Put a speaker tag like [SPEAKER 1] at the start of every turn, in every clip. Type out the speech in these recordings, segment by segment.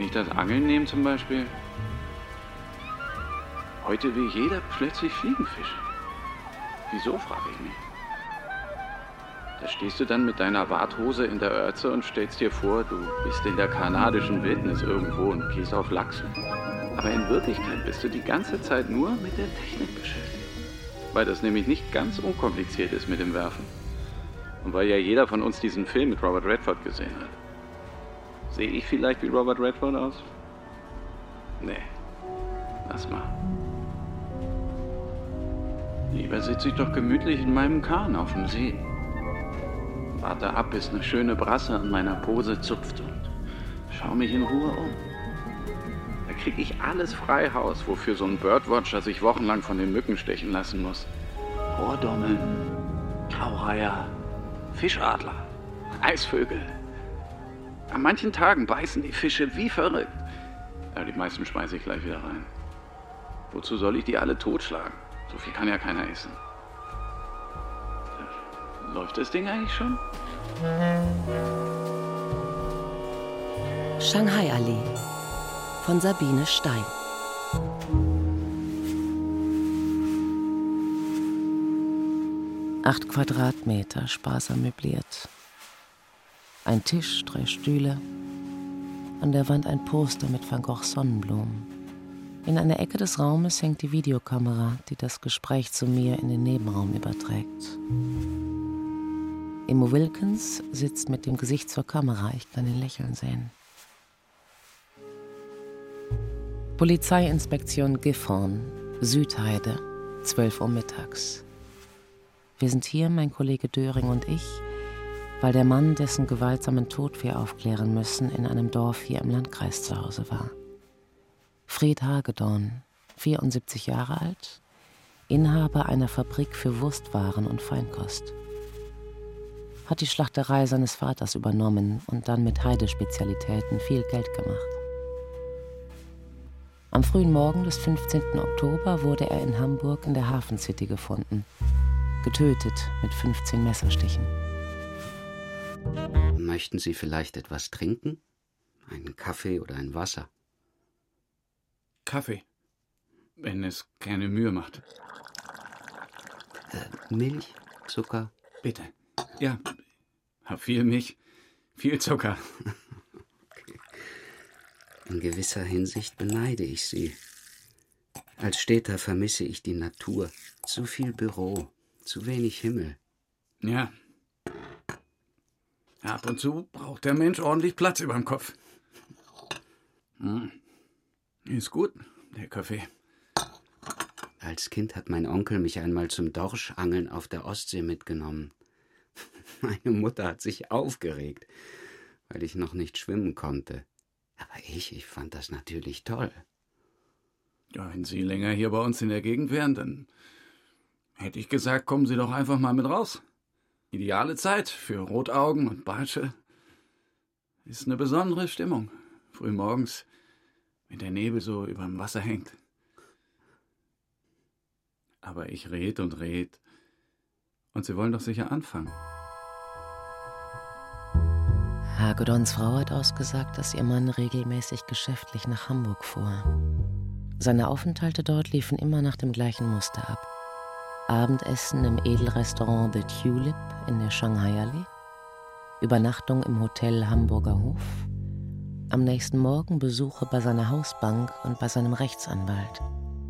[SPEAKER 1] ich das Angeln nehme zum Beispiel, heute will jeder plötzlich Fliegenfische. Wieso, frage ich mich. Da stehst du dann mit deiner Warthose in der Ötze und stellst dir vor, du bist in der kanadischen Wildnis irgendwo und gehst auf Lachsen. Aber in Wirklichkeit bist du die ganze Zeit nur mit der Technik beschäftigt. Weil das nämlich nicht ganz unkompliziert ist mit dem Werfen. Und weil ja jeder von uns diesen Film mit Robert Redford gesehen hat. Sehe ich vielleicht wie Robert Redford aus? Nee, lass mal. Lieber sitze ich doch gemütlich in meinem Kahn auf dem See. Warte ab, bis eine schöne Brasse an meiner Pose zupft und schau mich in Ruhe um. Da krieg ich alles frei Haus, wofür so ein Birdwatcher sich wochenlang von den Mücken stechen lassen muss. Rohrdommeln, Graureiher, Fischadler, Eisvögel. An manchen Tagen beißen die Fische wie verrückt. Aber die meisten schmeiße ich gleich wieder rein. Wozu soll ich die alle totschlagen? So viel kann ja keiner essen. Läuft das Ding eigentlich schon?
[SPEAKER 2] Shanghai-Allee von Sabine Stein. Acht Quadratmeter, sparsam möbliert. Ein Tisch, 3 Stühle. An der Wand ein Poster mit Van Goghs Sonnenblumen. In einer Ecke des Raumes hängt die Videokamera, die das Gespräch zu mir in den Nebenraum überträgt. Immo Wilkins sitzt mit dem Gesicht zur Kamera, ich kann ihn lächeln sehen. Polizeiinspektion Gifhorn, Südheide, 12 Uhr mittags. Wir sind hier, mein Kollege Döring und ich, weil der Mann, dessen gewaltsamen Tod wir aufklären müssen, in einem Dorf hier im Landkreis zu Hause war. Fred Hagedorn, 74 Jahre alt, Inhaber einer Fabrik für Wurstwaren und Feinkost. Hat die Schlachterei seines Vaters übernommen und dann mit Heidespezialitäten viel Geld gemacht. Am frühen Morgen des 15. Oktober wurde er in Hamburg in der Hafen City gefunden. Getötet mit 15 Messerstichen.
[SPEAKER 3] Möchten Sie vielleicht etwas trinken? Einen Kaffee oder ein Wasser?
[SPEAKER 1] Kaffee, wenn es keine Mühe macht.
[SPEAKER 3] Milch, Zucker?
[SPEAKER 1] Bitte. Ja, hab viel Milch, viel Zucker.
[SPEAKER 3] Okay. In gewisser Hinsicht beneide ich Sie. Als Städter vermisse ich die Natur. Zu viel Büro, zu wenig Himmel.
[SPEAKER 1] Ja. Ab und zu braucht der Mensch ordentlich Platz überm Kopf. Ist gut, der Kaffee.
[SPEAKER 3] Als Kind hat mein Onkel mich einmal zum Dorschangeln auf der Ostsee mitgenommen. Meine Mutter hat sich aufgeregt, weil ich noch nicht schwimmen konnte. Aber ich fand das natürlich toll.
[SPEAKER 1] Ja, wenn Sie länger hier bei uns in der Gegend wären, dann hätte ich gesagt, kommen Sie doch einfach mal mit raus. Ideale Zeit für Rotaugen und Barsche. Ist eine besondere Stimmung. Frühmorgens, wenn der Nebel so überm Wasser hängt. Aber ich red und red. Und Sie wollen doch sicher anfangen.
[SPEAKER 2] Hagedorns Frau hat ausgesagt, dass ihr Mann regelmäßig geschäftlich nach Hamburg fuhr. Seine Aufenthalte dort liefen immer nach dem gleichen Muster ab. Abendessen im Edelrestaurant The Tulip in der Shanghai-Allee, Übernachtung im Hotel Hamburger Hof, am nächsten Morgen Besuche bei seiner Hausbank und bei seinem Rechtsanwalt.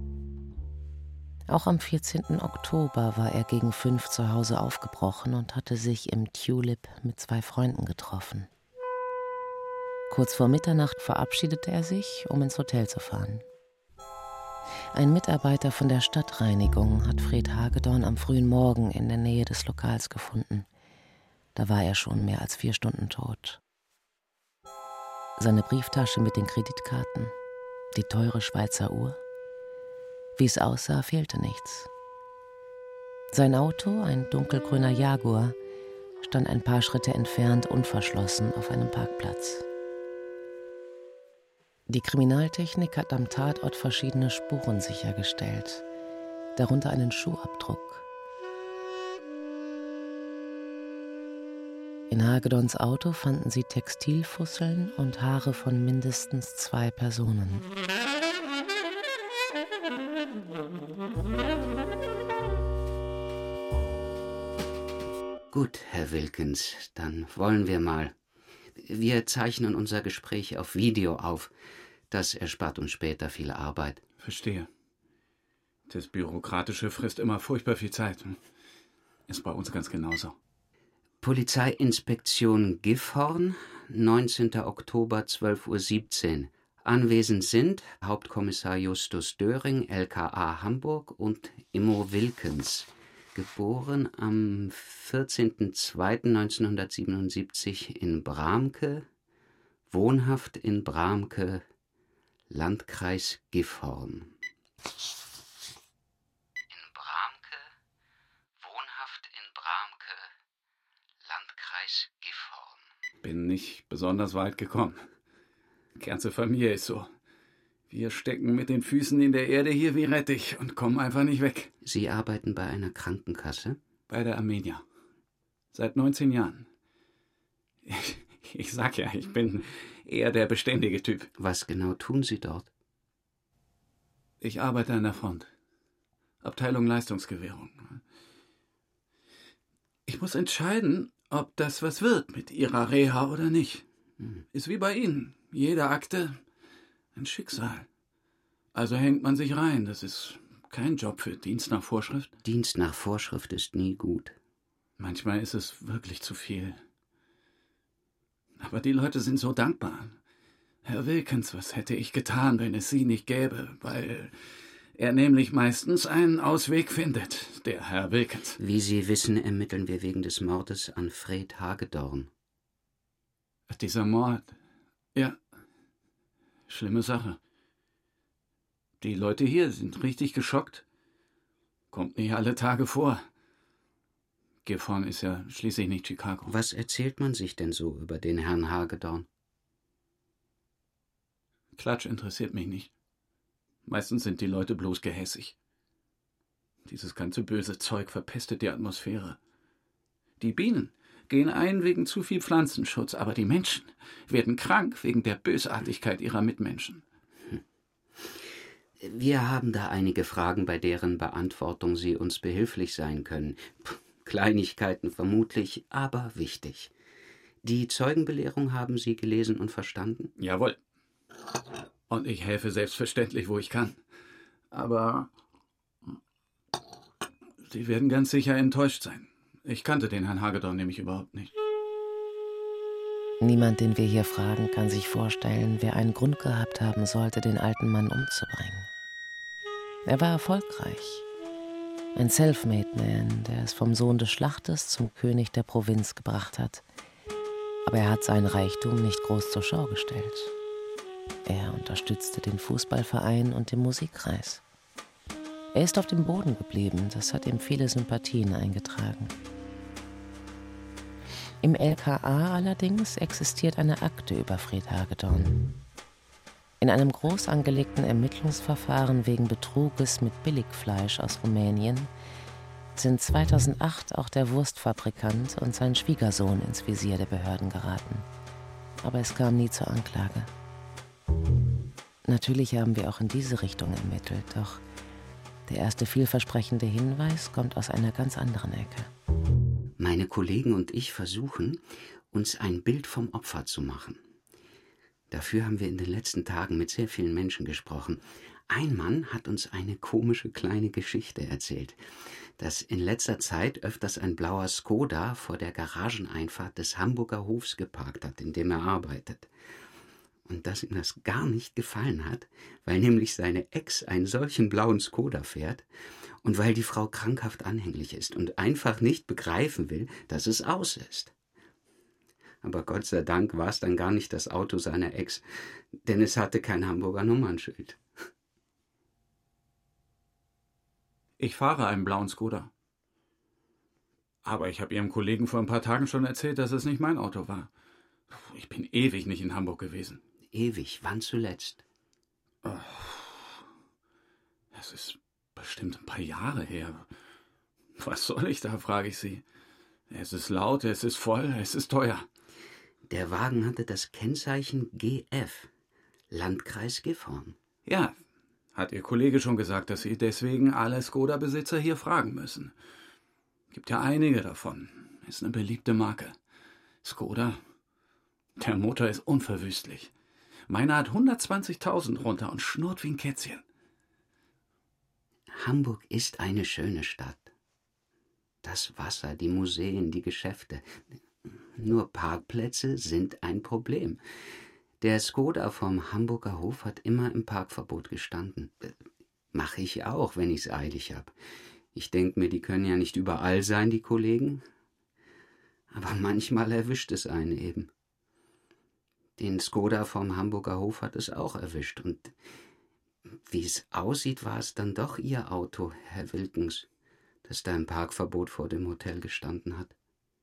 [SPEAKER 2] Auch am 14. Oktober war er gegen 5 zu Hause aufgebrochen und hatte sich im Tulip mit 2 Freunden getroffen. Kurz vor Mitternacht verabschiedete er sich, um ins Hotel zu fahren. Ein Mitarbeiter von der Stadtreinigung hat Fred Hagedorn am frühen Morgen in der Nähe des Lokals gefunden. Da war er schon mehr als 4 Stunden tot. Seine Brieftasche mit den Kreditkarten, die teure Schweizer Uhr. Wie es aussah, fehlte nichts. Sein Auto, ein dunkelgrüner Jaguar, stand ein paar Schritte entfernt unverschlossen auf einem Parkplatz. Die Kriminaltechnik hat am Tatort verschiedene Spuren sichergestellt, darunter einen Schuhabdruck. In Hagedorns Auto fanden sie Textilfusseln und Haare von mindestens 2 Personen.
[SPEAKER 3] Gut, Herr Wilkins, dann wollen wir mal. Wir zeichnen unser Gespräch auf Video auf. Das erspart uns später viel Arbeit.
[SPEAKER 1] Verstehe. Das Bürokratische frisst immer furchtbar viel Zeit. Ist bei uns ganz genauso.
[SPEAKER 3] Polizeiinspektion Gifhorn, 19. Oktober, 12:17 Uhr. Anwesend sind Hauptkommissar Justus Döring, LKA Hamburg, und Immo Wilkens, geboren am 14.02.1977 in Bramke, wohnhaft in Bramke, Landkreis Gifhorn. In Bramke, wohnhaft in Bramke, Landkreis Gifhorn.
[SPEAKER 1] Bin nicht besonders weit gekommen. Die ganze Familie ist so. Wir stecken mit den Füßen in der Erde hier wie Rettich und kommen einfach nicht weg.
[SPEAKER 3] Sie arbeiten bei einer Krankenkasse?
[SPEAKER 1] Bei der Armenia. Seit 19 Jahren. Ich sag ja, ich bin eher der beständige Typ.
[SPEAKER 3] Was genau tun Sie dort?
[SPEAKER 1] Ich arbeite an der Front. Abteilung Leistungsgewährung. Ich muss entscheiden, ob das was wird mit Ihrer Reha oder nicht. Ist wie bei Ihnen. Jede Akte ein Schicksal. Also hängt man sich rein. Das ist kein Job für Dienst nach Vorschrift.
[SPEAKER 3] Dienst nach Vorschrift ist nie gut.
[SPEAKER 1] Manchmal ist es wirklich zu viel. Aber die Leute sind so dankbar. Herr Wilkens, was hätte ich getan, wenn es Sie nicht gäbe? Weil er nämlich meistens einen Ausweg findet, der Herr Wilkens.
[SPEAKER 3] Wie Sie wissen, ermitteln wir wegen des Mordes an Fred Hagedorn.
[SPEAKER 1] Dieser Mord, ja, schlimme Sache. Die Leute hier sind richtig geschockt. Kommt nicht alle Tage vor. Gifhorn ist ja schließlich nicht Chicago.
[SPEAKER 3] Was erzählt man sich denn so über den Herrn Hagedorn?
[SPEAKER 1] Klatsch interessiert mich nicht. Meistens sind die Leute bloß gehässig. Dieses ganze böse Zeug verpestet die Atmosphäre. Die Bienen gehen ein wegen zu viel Pflanzenschutz, aber die Menschen werden krank wegen der Bösartigkeit ihrer Mitmenschen.
[SPEAKER 3] Wir haben da einige Fragen, bei deren Beantwortung Sie uns behilflich sein können. Kleinigkeiten vermutlich, aber wichtig. Die Zeugenbelehrung haben Sie gelesen und verstanden?
[SPEAKER 1] Jawohl. Und ich helfe selbstverständlich, wo ich kann. Aber Sie werden ganz sicher enttäuscht sein. Ich kannte den Herrn Hagedorn nämlich überhaupt nicht.
[SPEAKER 2] Niemand, den wir hier fragen, kann sich vorstellen, wer einen Grund gehabt haben sollte, den alten Mann umzubringen. Er war erfolgreich. Ein Selfmade-Man, der es vom Sohn des Schlachters zum König der Provinz gebracht hat. Aber er hat seinen Reichtum nicht groß zur Schau gestellt. Er unterstützte den Fußballverein und den Musikkreis. Er ist auf dem Boden geblieben, das hat ihm viele Sympathien eingetragen. Im LKA allerdings existiert eine Akte über Fred Hagedorn. In einem groß angelegten Ermittlungsverfahren wegen Betruges mit Billigfleisch aus Rumänien sind 2008 auch der Wurstfabrikant und sein Schwiegersohn ins Visier der Behörden geraten. Aber es kam nie zur Anklage. Natürlich haben wir auch in diese Richtung ermittelt, doch der erste vielversprechende Hinweis kommt aus einer ganz anderen Ecke.
[SPEAKER 3] Meine Kollegen und ich versuchen, uns ein Bild vom Opfer zu machen. Dafür haben wir in den letzten Tagen mit sehr vielen Menschen gesprochen. Ein Mann hat uns eine komische kleine Geschichte erzählt, dass in letzter Zeit öfters ein blauer Skoda vor der Garageneinfahrt des Hamburger Hofs geparkt hat, in dem er arbeitet. Und dass ihm das gar nicht gefallen hat, weil nämlich seine Ex einen solchen blauen Skoda fährt und weil die Frau krankhaft anhänglich ist und einfach nicht begreifen will, dass es aus ist. Aber Gott sei Dank war es dann gar nicht das Auto seiner Ex, denn es hatte kein Hamburger Nummernschild.
[SPEAKER 1] Ich fahre einen blauen Skoda. Aber ich habe Ihrem Kollegen vor ein paar Tagen schon erzählt, dass es nicht mein Auto war. Ich bin ewig nicht in Hamburg gewesen.
[SPEAKER 3] Ewig? Wann zuletzt?
[SPEAKER 1] Es ist bestimmt ein paar Jahre her. Was soll ich da, frage ich Sie. Es ist laut, es ist voll, es ist teuer.
[SPEAKER 3] Der Wagen hatte das Kennzeichen GF, Landkreis Gifhorn.
[SPEAKER 1] Ja, hat Ihr Kollege schon gesagt, dass Sie deswegen alle Skoda-Besitzer hier fragen müssen. Gibt ja einige davon. Ist eine beliebte Marke. Skoda, der Motor ist unverwüstlich. Meiner hat 120.000 runter und schnurrt wie ein Kätzchen.
[SPEAKER 3] Hamburg ist eine schöne Stadt. Das Wasser, die Museen, die Geschäfte. Nur Parkplätze sind ein Problem. Der Skoda vom Hamburger Hof hat immer im Parkverbot gestanden. Mache ich auch, wenn ich's eilig hab. Ich denke mir, die können ja nicht überall sein, die Kollegen. Aber manchmal erwischt es einen eben. Den Skoda vom Hamburger Hof hat es auch erwischt. Und wie es aussieht, war es dann doch Ihr Auto, Herr Wilkens, das da im Parkverbot vor dem Hotel gestanden hat.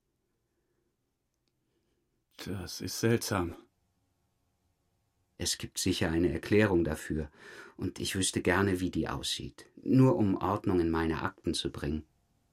[SPEAKER 1] Das ist seltsam.
[SPEAKER 3] Es gibt sicher eine Erklärung dafür, und ich wüsste gerne, wie die aussieht, nur um Ordnung in meine Akten zu bringen.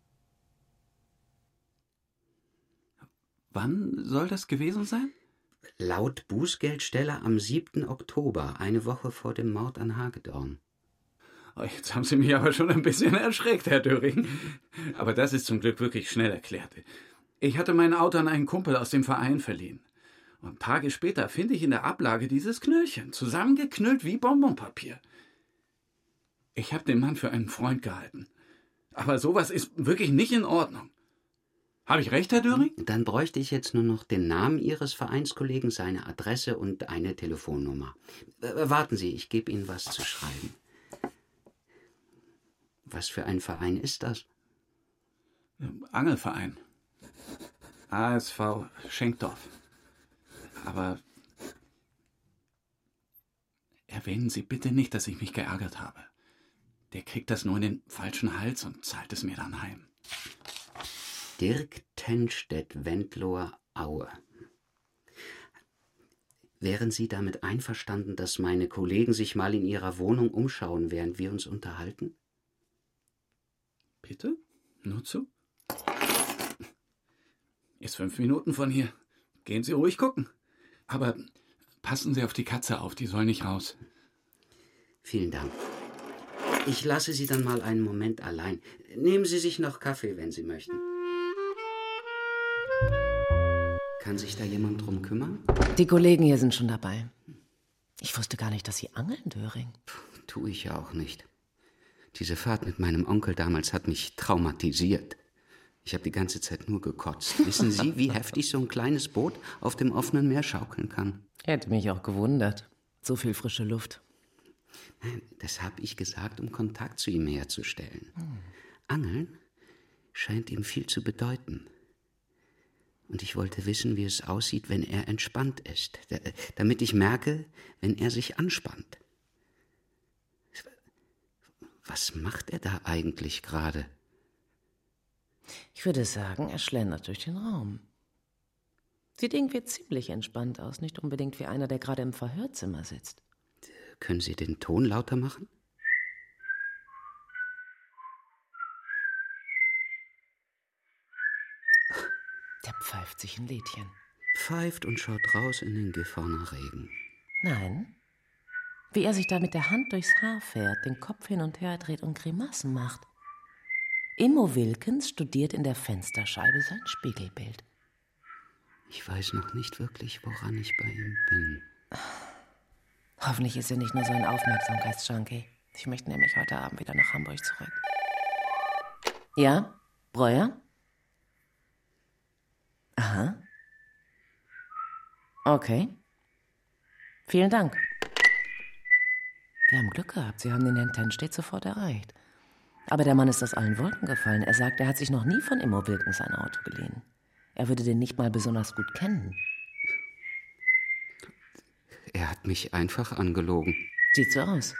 [SPEAKER 1] Wann soll das gewesen sein?
[SPEAKER 3] Laut Bußgeldsteller am 7. Oktober, eine Woche vor dem Mord an Hagedorn.
[SPEAKER 1] Oh, jetzt haben Sie mich aber schon ein bisschen erschreckt, Herr Döring. Aber das ist zum Glück wirklich schnell erklärt. Ich hatte mein Auto an einen Kumpel aus dem Verein verliehen. Und Tage später finde ich in der Ablage dieses Knöllchen, zusammengeknüllt wie Bonbonpapier. Ich habe den Mann für einen Freund gehalten. Aber sowas ist wirklich nicht in Ordnung. Habe ich recht, Herr Döring?
[SPEAKER 3] Dann bräuchte ich jetzt nur noch den Namen Ihres Vereinskollegen, seine Adresse und eine Telefonnummer. Warten Sie, ich gebe Ihnen was zu schreiben. Was für ein Verein ist das?
[SPEAKER 1] Angelverein. ASV Schenkdorf. Aber erwähnen Sie bitte nicht, dass ich mich geärgert habe. Der kriegt das nur in den falschen Hals und zahlt es mir dann heim.
[SPEAKER 3] Dirk Tenstedt, Wendloher, Aue. Wären Sie damit einverstanden, dass meine Kollegen sich mal in Ihrer Wohnung umschauen, während wir uns unterhalten?
[SPEAKER 1] Bitte? Nur zu? Ist 5 Minuten von hier. Gehen Sie ruhig gucken. Aber passen Sie auf die Katze auf, die soll nicht raus.
[SPEAKER 3] Vielen Dank. Ich lasse Sie dann mal einen Moment allein. Nehmen Sie sich noch Kaffee, wenn Sie möchten. Kann sich da jemand drum kümmern?
[SPEAKER 2] Die Kollegen hier sind schon dabei. Ich wusste gar nicht, dass Sie angeln, Döring.
[SPEAKER 3] Tue ich ja auch nicht. Diese Fahrt mit meinem Onkel damals hat mich traumatisiert. Ich habe die ganze Zeit nur gekotzt. Wissen Sie, wie heftig so ein kleines Boot auf dem offenen Meer schaukeln kann?
[SPEAKER 2] Hätte mich auch gewundert. So viel frische Luft.
[SPEAKER 3] Nein, das habe ich gesagt, um Kontakt zu ihm herzustellen. Angeln scheint ihm viel zu bedeuten. Und ich wollte wissen, wie es aussieht, wenn er entspannt ist. Damit ich merke, wenn er sich anspannt. Was macht er da eigentlich gerade?
[SPEAKER 2] Ich würde sagen, er schlendert durch den Raum. Sieht irgendwie ziemlich entspannt aus, nicht unbedingt wie einer, der gerade im Verhörzimmer sitzt.
[SPEAKER 3] Können Sie den Ton lauter machen?
[SPEAKER 2] Der pfeift sich ein Liedchen.
[SPEAKER 3] Pfeift und schaut raus in den Gifhorner Regen.
[SPEAKER 2] Nein. Wie er sich da mit der Hand durchs Haar fährt, den Kopf hin und her dreht und Grimassen macht. Immo Wilkens studiert in der Fensterscheibe sein Spiegelbild.
[SPEAKER 3] Ich weiß noch nicht wirklich, woran ich bei ihm bin.
[SPEAKER 2] Hoffentlich ist er nicht nur so ein Aufmerksamkeitsjunkie. Ich möchte nämlich heute Abend wieder nach Hamburg zurück. Ja? Breuer? Aha. Okay. Vielen Dank. Wir haben Glück gehabt. Sie haben den Herrn Tenstedt sofort erreicht. Aber der Mann ist aus allen Wolken gefallen. Er sagt, er hat sich noch nie von Immo Wilkens ein Auto geliehen. Er würde den nicht mal besonders gut kennen.
[SPEAKER 3] Er hat mich einfach angelogen.
[SPEAKER 2] Sieht so aus.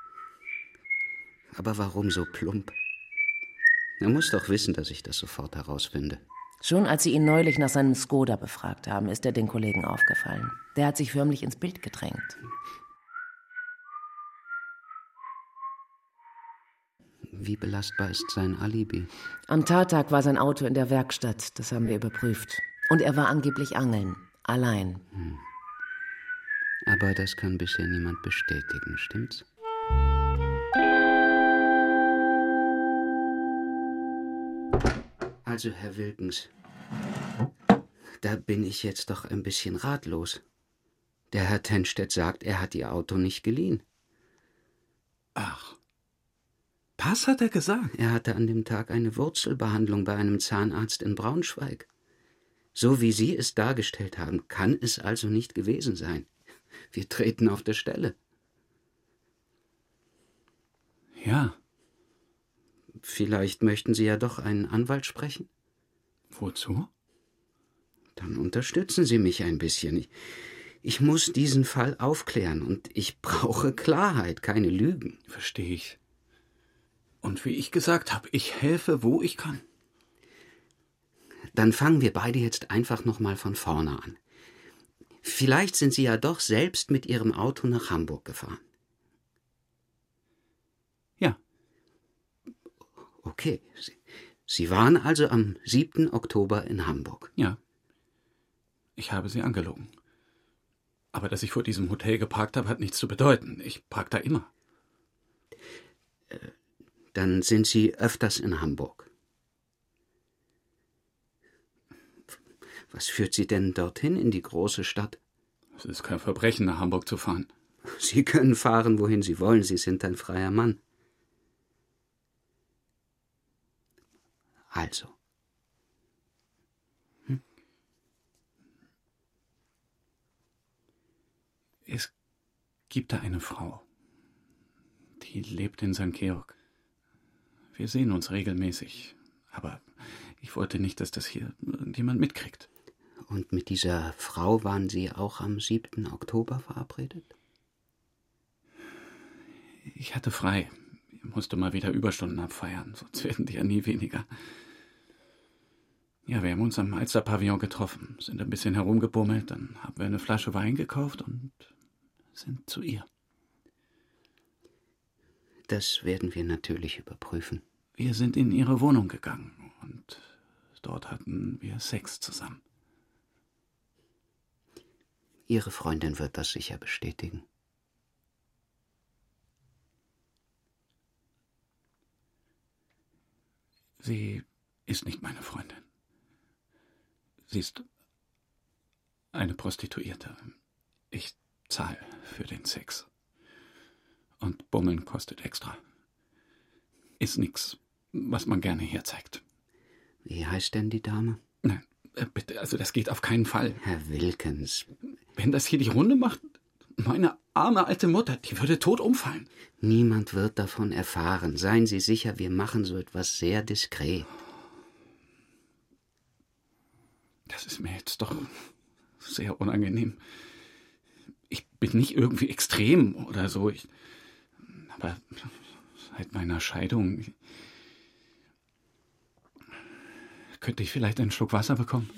[SPEAKER 3] Aber warum so plump? Er muss doch wissen, dass ich das sofort herausfinde.
[SPEAKER 2] Schon als Sie ihn neulich nach seinem Skoda befragt haben, ist er den Kollegen aufgefallen. Der hat sich förmlich ins Bild gedrängt.
[SPEAKER 3] Wie belastbar ist sein Alibi?
[SPEAKER 2] Am Tattag war sein Auto in der Werkstatt, das haben wir überprüft. Und er war angeblich angeln, allein.
[SPEAKER 3] Aber das kann bisher niemand bestätigen, stimmt's? Also, Herr Wilkens, da bin ich jetzt doch ein bisschen ratlos. Der Herr Tennstedt sagt, er hat Ihr Auto nicht geliehen.
[SPEAKER 1] Ach, das hat er gesagt?
[SPEAKER 3] Er hatte an dem Tag eine Wurzelbehandlung bei einem Zahnarzt in Braunschweig. So wie Sie es dargestellt haben, kann es also nicht gewesen sein. Wir treten auf der Stelle.
[SPEAKER 1] Ja.
[SPEAKER 3] Vielleicht möchten Sie ja doch einen Anwalt sprechen?
[SPEAKER 1] Wozu?
[SPEAKER 3] Dann unterstützen Sie mich ein bisschen. Ich muss diesen Fall aufklären und ich brauche Klarheit, keine Lügen.
[SPEAKER 1] Verstehe ich. Und wie ich gesagt habe, ich helfe, wo ich kann.
[SPEAKER 3] Dann fangen wir beide jetzt einfach noch mal von vorne an. Vielleicht sind Sie ja doch selbst mit Ihrem Auto nach Hamburg gefahren.
[SPEAKER 1] Ja.
[SPEAKER 3] Okay. Sie waren also am 7. Oktober in Hamburg.
[SPEAKER 1] Ja. Ich habe Sie angelogen. Aber dass ich vor diesem Hotel geparkt habe, hat nichts zu bedeuten. Ich park da immer.
[SPEAKER 3] Dann sind Sie öfters in Hamburg. Was führt Sie denn dorthin in die große Stadt?
[SPEAKER 1] Es ist kein Verbrechen, nach Hamburg zu fahren.
[SPEAKER 3] Sie können fahren, wohin Sie wollen. Sie sind ein freier Mann. Also.
[SPEAKER 1] Es gibt da eine Frau. Die lebt in St. Georg. Wir sehen uns regelmäßig. Aber ich wollte nicht, dass das hier irgendjemand mitkriegt.
[SPEAKER 3] Und mit dieser Frau waren Sie auch am 7. Oktober verabredet?
[SPEAKER 1] Ich hatte frei. Ich musste mal wieder Überstunden abfeiern, sonst werden die ja nie weniger. Ja, wir haben uns am Alster-Pavillon getroffen, sind ein bisschen herumgebummelt, dann haben wir eine Flasche Wein gekauft und sind zu ihr.
[SPEAKER 3] Das werden wir natürlich überprüfen.
[SPEAKER 1] Wir sind in ihre Wohnung gegangen und dort hatten wir Sex zusammen.
[SPEAKER 3] Ihre Freundin wird das sicher bestätigen.
[SPEAKER 1] Sie ist nicht meine Freundin. Sie ist eine Prostituierte. Ich zahle für den Sex. Und Bummeln kostet extra. Ist nix, was man gerne herzeigt.
[SPEAKER 3] Wie heißt denn die Dame?
[SPEAKER 1] Nein, bitte, also das geht auf keinen Fall.
[SPEAKER 3] Herr Wilkens.
[SPEAKER 1] Wenn das hier die Runde macht, meine arme alte Mutter, die würde tot umfallen.
[SPEAKER 3] Niemand wird davon erfahren. Seien Sie sicher, wir machen so etwas sehr diskret.
[SPEAKER 1] Das ist mir jetzt doch sehr unangenehm. Ich bin nicht irgendwie extrem oder so. Aber seit meiner Scheidung könnte ich vielleicht einen Schluck Wasser bekommen?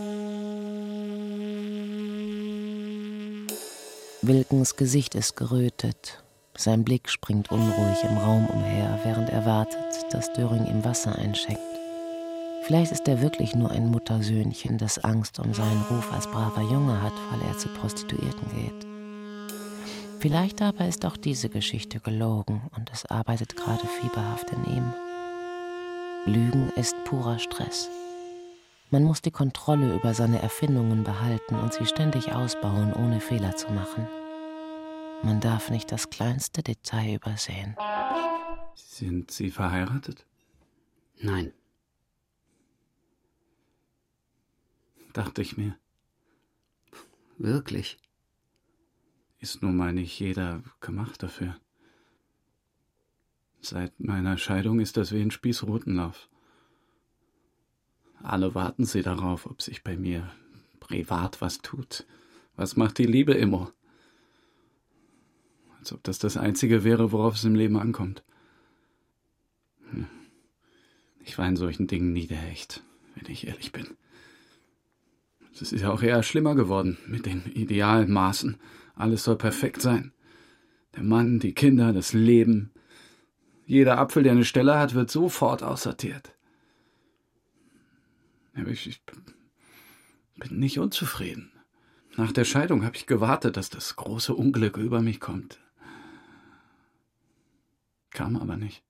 [SPEAKER 2] Wilkens Gesicht ist gerötet. Sein Blick springt unruhig im Raum umher, während er wartet, dass Döring ihm Wasser einschenkt. Vielleicht ist er wirklich nur ein Muttersöhnchen, das Angst um seinen Ruf als braver Junge hat, weil er zu Prostituierten geht. Vielleicht aber ist auch diese Geschichte gelogen und es arbeitet gerade fieberhaft in ihm. Lügen ist purer Stress. Man muss die Kontrolle über seine Erfindungen behalten und sie ständig ausbauen, ohne Fehler zu machen. Man darf nicht das kleinste Detail übersehen.
[SPEAKER 1] Sind Sie verheiratet?
[SPEAKER 3] Nein.
[SPEAKER 1] Dachte ich mir.
[SPEAKER 3] Wirklich?
[SPEAKER 1] Ist nun mal nicht jeder gemacht dafür. Seit meiner Scheidung ist das wie ein Spießrutenlauf. Alle warten sie darauf, ob sich bei mir privat was tut. Was macht die Liebe immer? Als ob das Einzige wäre, worauf es im Leben ankommt. Ich war in solchen Dingen nie der Hecht, wenn ich ehrlich bin. Es ist ja auch eher schlimmer geworden mit den idealen Maßen. Alles soll perfekt sein. Der Mann, die Kinder, das Leben. Jeder Apfel, der eine Stelle hat, wird sofort aussortiert. Aber ich bin nicht unzufrieden. Nach der Scheidung habe ich gewartet, dass das große Unglück über mich kommt. Kam aber nicht.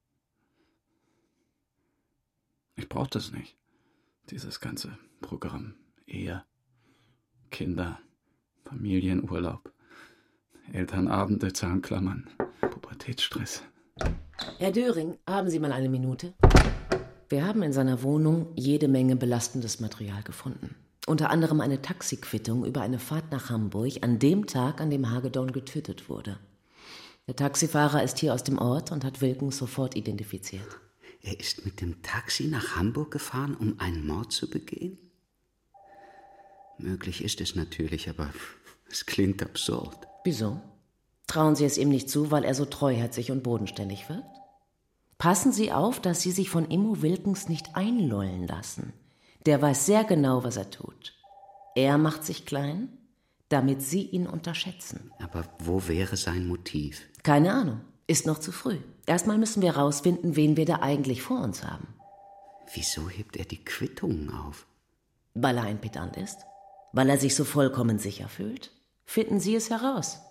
[SPEAKER 1] Ich brauchte es nicht. Dieses ganze Programm. Ehe, Kinder, Familienurlaub, Elternabende, Zahnklammern, Pubertätsstress.
[SPEAKER 2] Herr Döring, haben Sie mal eine Minute? Wir haben in seiner Wohnung jede Menge belastendes Material gefunden. Unter anderem eine Taxiquittung über eine Fahrt nach Hamburg an dem Tag, an dem Hagedorn getötet wurde. Der Taxifahrer ist hier aus dem Ort und hat Wilkens sofort identifiziert.
[SPEAKER 3] Er ist mit dem Taxi nach Hamburg gefahren, um einen Mord zu begehen? Möglich ist es natürlich, aber es klingt absurd.
[SPEAKER 2] Wieso? Trauen Sie es ihm nicht zu, weil er so treuherzig und bodenständig wirkt? Passen Sie auf, dass Sie sich von Immo Wilkens nicht einlullen lassen. Der weiß sehr genau, was er tut. Er macht sich klein, damit Sie ihn unterschätzen.
[SPEAKER 3] Aber wo wäre sein Motiv?
[SPEAKER 2] Keine Ahnung, ist noch zu früh. Erstmal müssen wir rausfinden, wen wir da eigentlich vor uns haben.
[SPEAKER 3] Wieso hebt er die Quittungen auf?
[SPEAKER 2] Weil er ein Pedant ist? Weil er sich so vollkommen sicher fühlt? Finden Sie es heraus.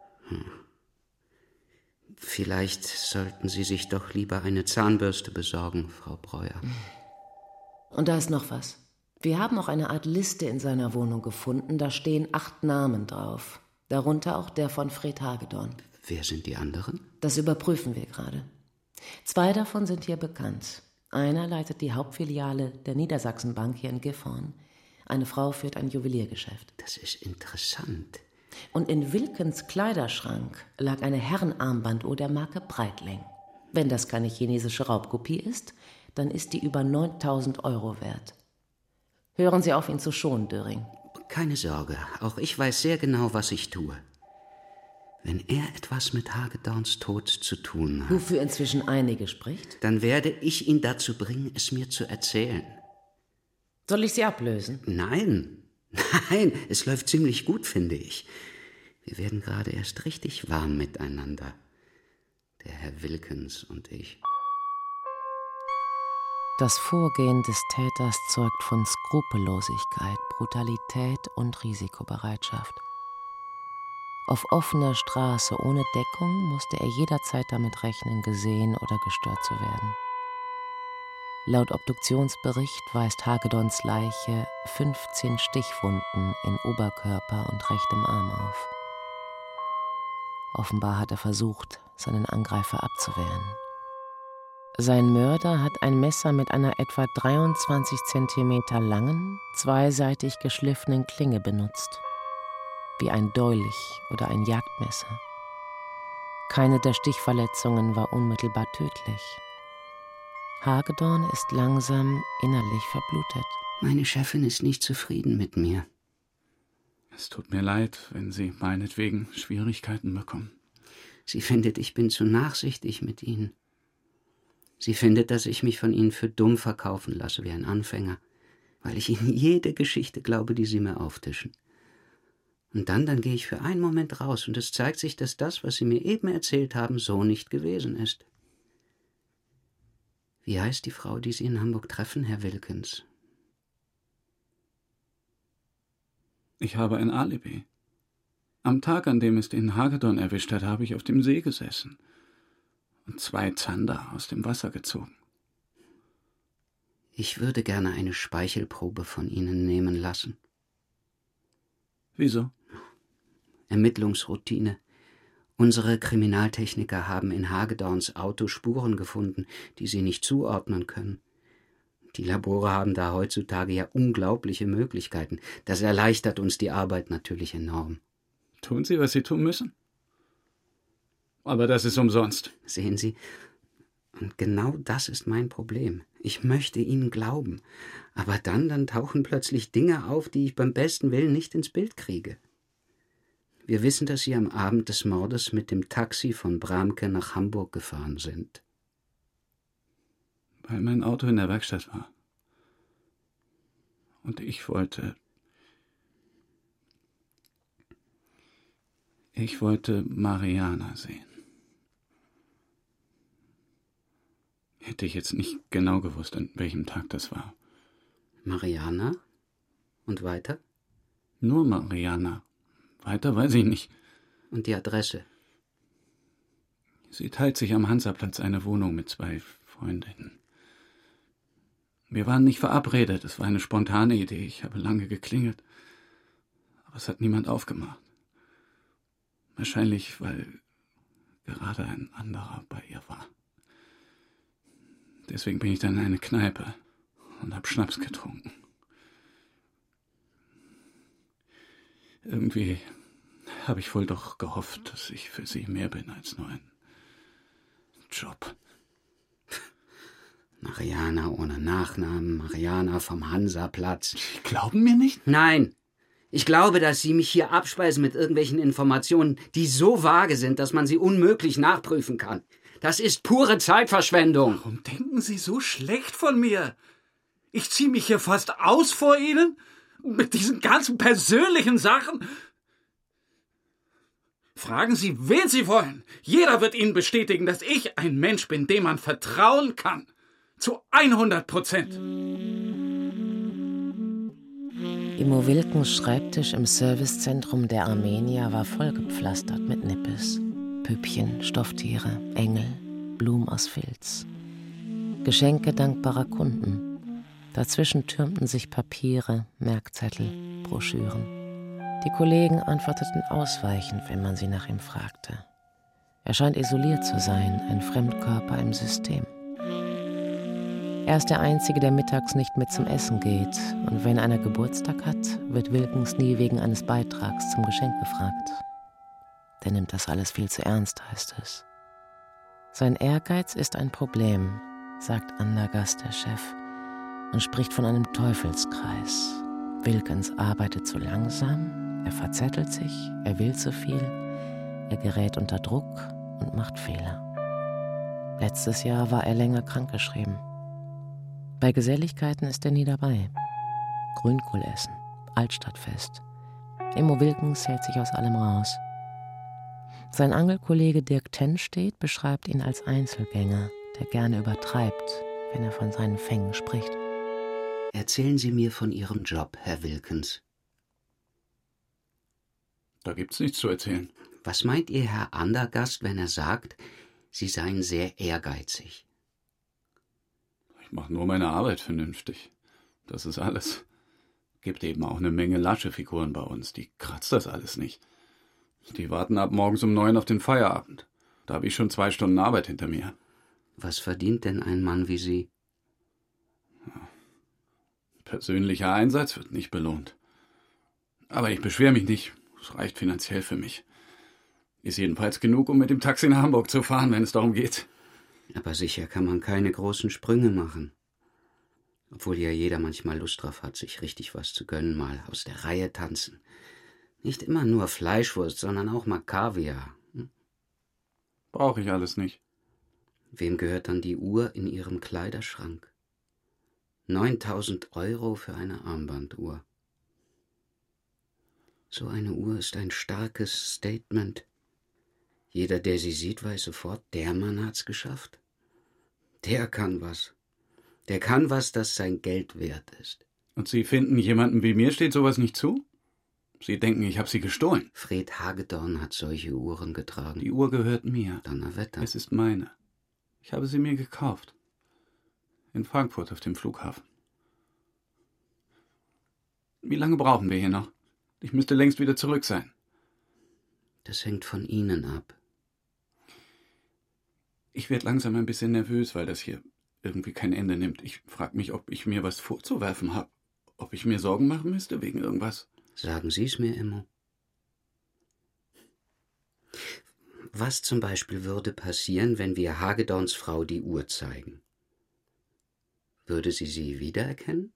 [SPEAKER 3] Vielleicht sollten Sie sich doch lieber eine Zahnbürste besorgen, Frau Breuer.
[SPEAKER 2] Und da ist noch was. Wir haben auch eine Art Liste in seiner Wohnung gefunden. Da stehen 8 Namen drauf. Darunter auch der von Fred Hagedorn.
[SPEAKER 3] Wer sind die anderen?
[SPEAKER 2] Das überprüfen wir gerade. 2 davon sind hier bekannt. Einer leitet die Hauptfiliale der Niedersachsenbank hier in Gifhorn. Eine Frau führt ein Juweliergeschäft.
[SPEAKER 3] Das ist interessant.
[SPEAKER 2] Und in Wilkens Kleiderschrank lag eine Herrenarmbanduhr der Marke Breitling. Wenn das keine chinesische Raubkopie ist, dann ist die über 9.000 € wert. Hören Sie auf, ihn zu schonen, Döring.
[SPEAKER 3] Keine Sorge, auch ich weiß sehr genau, was ich tue. Wenn er etwas mit Hagedorns Tod zu tun hat,
[SPEAKER 2] Wofür inzwischen einige spricht,
[SPEAKER 3] dann werde ich ihn dazu bringen, es mir zu erzählen.
[SPEAKER 2] soll ich Sie ablösen?
[SPEAKER 3] Nein, es läuft ziemlich gut, finde ich. Wir werden gerade erst richtig warm miteinander, der Herr Wilkens und ich.
[SPEAKER 2] Das Vorgehen des Täters zeugt von Skrupellosigkeit, Brutalität und Risikobereitschaft. Auf offener Straße ohne Deckung musste er jederzeit damit rechnen, gesehen oder gestört zu werden. Laut Obduktionsbericht weist Hagedorns Leiche 15 Stichwunden in Oberkörper und rechtem Arm auf. Offenbar hat er versucht, seinen Angreifer abzuwehren. Sein Mörder hat ein Messer mit einer etwa 23 Zentimeter langen, zweiseitig geschliffenen Klinge benutzt, wie ein Dolch oder ein Jagdmesser. Keine der Stichverletzungen war unmittelbar tödlich. Hagedorn ist langsam innerlich verblutet.
[SPEAKER 3] Meine Chefin ist nicht zufrieden mit mir.
[SPEAKER 1] Es tut mir leid, wenn Sie meinetwegen Schwierigkeiten bekommen.
[SPEAKER 3] Sie findet, ich bin zu nachsichtig mit Ihnen. Sie findet, dass ich mich von Ihnen für dumm verkaufen lasse wie ein Anfänger, weil ich Ihnen jede Geschichte glaube, die Sie mir auftischen. Und dann gehe ich für einen Moment raus und es zeigt sich, dass das, was Sie mir eben erzählt haben, so nicht gewesen ist. Wie heißt die Frau, die Sie in Hamburg treffen, Herr Wilkens?
[SPEAKER 1] Ich habe ein Alibi. Am Tag, an dem es den Hagedorn erwischt hat, habe ich auf dem See gesessen und 2 Zander aus dem Wasser gezogen.
[SPEAKER 3] Ich würde gerne eine Speichelprobe von Ihnen nehmen lassen.
[SPEAKER 1] Wieso?
[SPEAKER 3] Ermittlungsroutine. Unsere Kriminaltechniker haben in Hagedorns Auto Spuren gefunden, die sie nicht zuordnen können. Die Labore haben da heutzutage ja unglaubliche Möglichkeiten. Das erleichtert uns die Arbeit natürlich enorm.
[SPEAKER 1] Tun Sie, was Sie tun müssen? Aber das ist umsonst.
[SPEAKER 3] Sehen Sie, und genau das ist mein Problem. Ich möchte Ihnen glauben, aber dann tauchen plötzlich Dinge auf, die ich beim besten Willen nicht ins Bild kriege. Wir wissen, dass Sie am Abend des Mordes mit dem Taxi von Bramke nach Hamburg gefahren sind.
[SPEAKER 1] Weil mein Auto in der Werkstatt war. Und ich wollte Mariana sehen. Hätte ich jetzt nicht genau gewusst, an welchem Tag das war.
[SPEAKER 3] Mariana? Und weiter?
[SPEAKER 1] Nur Mariana. Weiter weiß ich nicht.
[SPEAKER 3] Und die Adresse?
[SPEAKER 1] Sie teilt sich am Hansaplatz eine Wohnung mit 2 Freundinnen. Wir waren nicht verabredet, es war eine spontane Idee. Ich habe lange geklingelt, aber es hat niemand aufgemacht. Wahrscheinlich, weil gerade ein anderer bei ihr war. Deswegen bin ich dann in eine Kneipe und habe Schnaps getrunken. Irgendwie habe ich wohl doch gehofft, dass ich für sie mehr bin als nur ein Job.
[SPEAKER 3] Mariana ohne Nachnamen, Mariana vom Hansaplatz.
[SPEAKER 1] Sie glauben mir nicht?
[SPEAKER 3] Nein. Ich glaube, dass Sie mich hier abspeisen mit irgendwelchen Informationen, die so vage sind, dass man sie unmöglich nachprüfen kann. Das ist pure Zeitverschwendung.
[SPEAKER 1] Warum denken Sie so schlecht von mir? Ich ziehe mich hier fast aus vor Ihnen? Mit diesen ganzen persönlichen Sachen? Fragen Sie, wen Sie wollen. Jeder wird Ihnen bestätigen, dass ich ein Mensch bin, dem man vertrauen kann. Zu 100%.
[SPEAKER 2] Immo Wilkens Schreibtisch im Servicezentrum der Armenier war vollgepflastert mit Nippes. Püppchen, Stofftiere, Engel, Blumen aus Filz. Geschenke dankbarer Kunden. Dazwischen türmten sich Papiere, Merkzettel, Broschüren. Die Kollegen antworteten ausweichend, wenn man sie nach ihm fragte. Er scheint isoliert zu sein, ein Fremdkörper im System. Er ist der Einzige, der mittags nicht mit zum Essen geht. Und wenn einer Geburtstag hat, wird Wilkens nie wegen eines Beitrags zum Geschenk gefragt. Der nimmt das alles viel zu ernst, heißt es. Sein Ehrgeiz ist ein Problem, sagt Andergast, der Chef, und spricht von einem Teufelskreis. Wilkens arbeitet zu langsam, er verzettelt sich, er will zu viel, er gerät unter Druck und macht Fehler. Letztes Jahr war er länger krankgeschrieben. Bei Geselligkeiten ist er nie dabei. Grünkohl essen, Altstadtfest. Immo Wilkens hält sich aus allem raus. Sein Angelkollege Dirk Tenstedt beschreibt ihn als Einzelgänger, der gerne übertreibt, wenn er von seinen Fängen spricht.
[SPEAKER 3] Erzählen Sie mir von Ihrem Job, Herr Wilkens.
[SPEAKER 1] Da gibt's nichts zu erzählen.
[SPEAKER 3] Was meint Ihr Herr Andergast, wenn er sagt, Sie seien sehr ehrgeizig?
[SPEAKER 1] Ich mache nur meine Arbeit vernünftig. Das ist alles. Gibt eben auch eine Menge lasche Figuren bei uns. Die kratzt das alles nicht. Die warten ab morgens um 9 auf den Feierabend. Da habe ich schon 2 Stunden Arbeit hinter mir.
[SPEAKER 3] Was verdient denn ein Mann wie Sie?
[SPEAKER 1] Persönlicher Einsatz wird nicht belohnt. Aber ich beschwere mich nicht. Es reicht finanziell für mich. Ist jedenfalls genug, um mit dem Taxi nach Hamburg zu fahren, wenn es darum geht.
[SPEAKER 3] Aber sicher kann man keine großen Sprünge machen. Obwohl ja jeder manchmal Lust drauf hat, sich richtig was zu gönnen, mal aus der Reihe tanzen. Nicht immer nur Fleischwurst, sondern auch mal Kaviar.
[SPEAKER 1] Brauche ich alles nicht.
[SPEAKER 3] Wem gehört dann die Uhr in Ihrem Kleiderschrank? 9.000 € für eine Armbanduhr. So eine Uhr ist ein starkes Statement. Jeder, der sie sieht, weiß sofort, der Mann hat's geschafft. Der kann was. Der kann was, das sein Geld wert ist.
[SPEAKER 1] Und Sie finden, jemandem wie mir steht sowas nicht zu? Sie denken, ich habe sie gestohlen.
[SPEAKER 3] Fred Hagedorn hat solche Uhren getragen.
[SPEAKER 1] Die Uhr gehört mir.
[SPEAKER 3] Donnerwetter.
[SPEAKER 1] Es ist meine. Ich habe sie mir gekauft. In Frankfurt auf dem Flughafen. Wie lange brauchen wir hier noch? Ich müsste längst wieder zurück sein.
[SPEAKER 3] Das hängt von Ihnen ab.
[SPEAKER 1] Ich werde langsam ein bisschen nervös, weil das hier irgendwie kein Ende nimmt. Ich frage mich, ob ich mir was vorzuwerfen habe. Ob ich mir Sorgen machen müsste wegen irgendwas.
[SPEAKER 3] Sagen Sie es mir, Immo. Was zum Beispiel würde passieren, wenn wir Hagedorns Frau die Uhr zeigen? Würde sie wiedererkennen?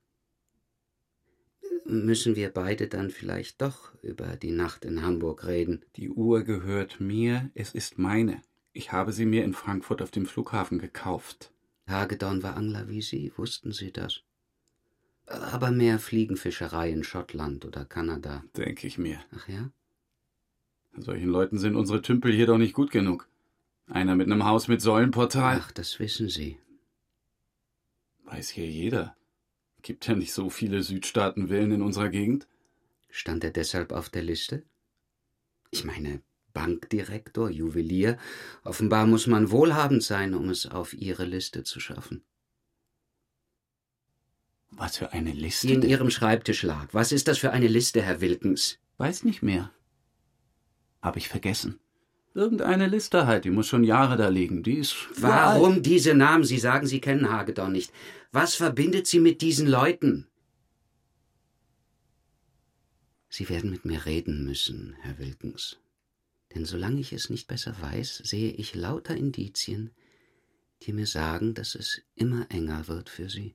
[SPEAKER 3] Müssen wir beide dann vielleicht doch über die Nacht in Hamburg reden?
[SPEAKER 1] Die Uhr gehört mir, es ist meine. Ich habe sie mir in Frankfurt auf dem Flughafen gekauft.
[SPEAKER 3] Hagedorn war Angler wie Sie, wussten Sie das? Aber mehr Fliegenfischerei in Schottland oder Kanada.
[SPEAKER 1] Denke ich mir.
[SPEAKER 3] Ach ja?
[SPEAKER 1] Solchen Leuten sind unsere Tümpel hier doch nicht gut genug. Einer mit einem Haus mit Säulenportal.
[SPEAKER 3] Ach, das wissen Sie.
[SPEAKER 1] Weiß hier jeder. Gibt ja nicht so viele Südstaatenvillen in unserer Gegend.
[SPEAKER 3] Stand er deshalb auf der Liste? Ich meine, Bankdirektor, Juwelier. Offenbar muss man wohlhabend sein, um es auf Ihre Liste zu schaffen.
[SPEAKER 1] Was für eine Liste?
[SPEAKER 3] Die in Ihrem Schreibtisch lag. Was ist das für eine Liste, Herr Wilkens?
[SPEAKER 1] Weiß nicht mehr. Hab ich vergessen. Irgendeine Liste halt, die muss schon Jahre da liegen. Die ist
[SPEAKER 3] Warum
[SPEAKER 1] uralt.
[SPEAKER 3] diese Namen? Sie sagen, Sie kennen Hagedorn nicht. Was verbindet Sie mit diesen Leuten? Sie werden mit mir reden müssen, Herr Wilkens. Denn solange ich es nicht besser weiß, sehe ich lauter Indizien, die mir sagen, dass es immer enger wird für Sie.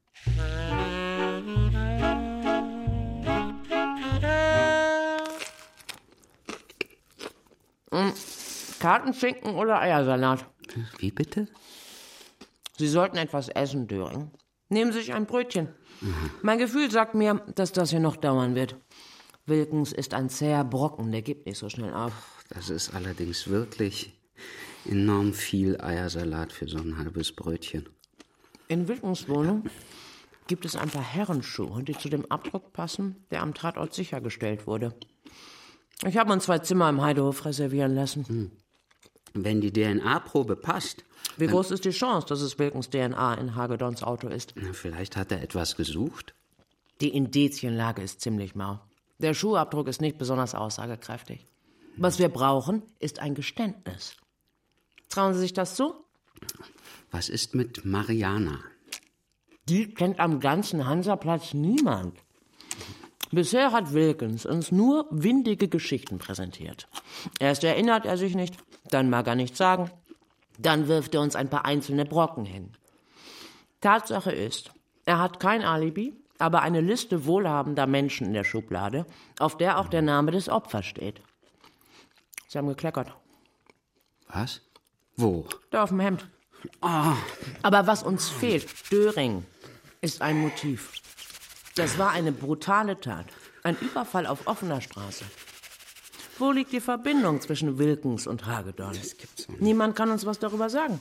[SPEAKER 2] Kartenschinken oder Eiersalat?
[SPEAKER 3] Wie bitte?
[SPEAKER 2] Sie sollten etwas essen, Döring. Nehmen Sie sich ein Brötchen. Mein Gefühl sagt mir, dass das hier noch dauern wird. Wilkens ist ein zäher Brocken, der gibt nicht so schnell auf.
[SPEAKER 3] Das ist allerdings wirklich enorm viel Eiersalat für so ein halbes Brötchen.
[SPEAKER 2] In Wilkens Wohnung gibt es ein paar Herrenschuhe, die zu dem Abdruck passen, der am Tatort sichergestellt wurde. Ich habe uns 2 Zimmer im Heidehof reservieren lassen.
[SPEAKER 3] Wenn die DNA-Probe passt.
[SPEAKER 2] Wie groß ist die Chance, dass es Wilkens DNA in Hagedorns Auto ist?
[SPEAKER 3] Na, vielleicht hat er etwas gesucht.
[SPEAKER 2] Die Indizienlage ist ziemlich mau. Der Schuhabdruck ist nicht besonders aussagekräftig. Was wir brauchen, ist ein Geständnis. Trauen Sie sich das zu?
[SPEAKER 3] Was ist mit Mariana?
[SPEAKER 2] Die kennt am ganzen Hansaplatz niemand. Bisher hat Wilkens uns nur windige Geschichten präsentiert. Erst erinnert er sich nicht, dann mag er nichts sagen, dann wirft er uns ein paar einzelne Brocken hin. Tatsache ist, er hat kein Alibi, aber eine Liste wohlhabender Menschen in der Schublade, auf der auch der Name des Opfers steht. Sie haben gekleckert.
[SPEAKER 3] Was? Wo?
[SPEAKER 2] Da auf dem Hemd.
[SPEAKER 3] Ah,
[SPEAKER 2] Aber was uns fehlt, Döring, ist ein Motiv. Das war eine brutale Tat. Ein Überfall auf offener Straße. Wo liegt die Verbindung zwischen Wilkens und Hagedorn?
[SPEAKER 3] das gibt's doch nicht.
[SPEAKER 2] Niemand kann uns was darüber sagen.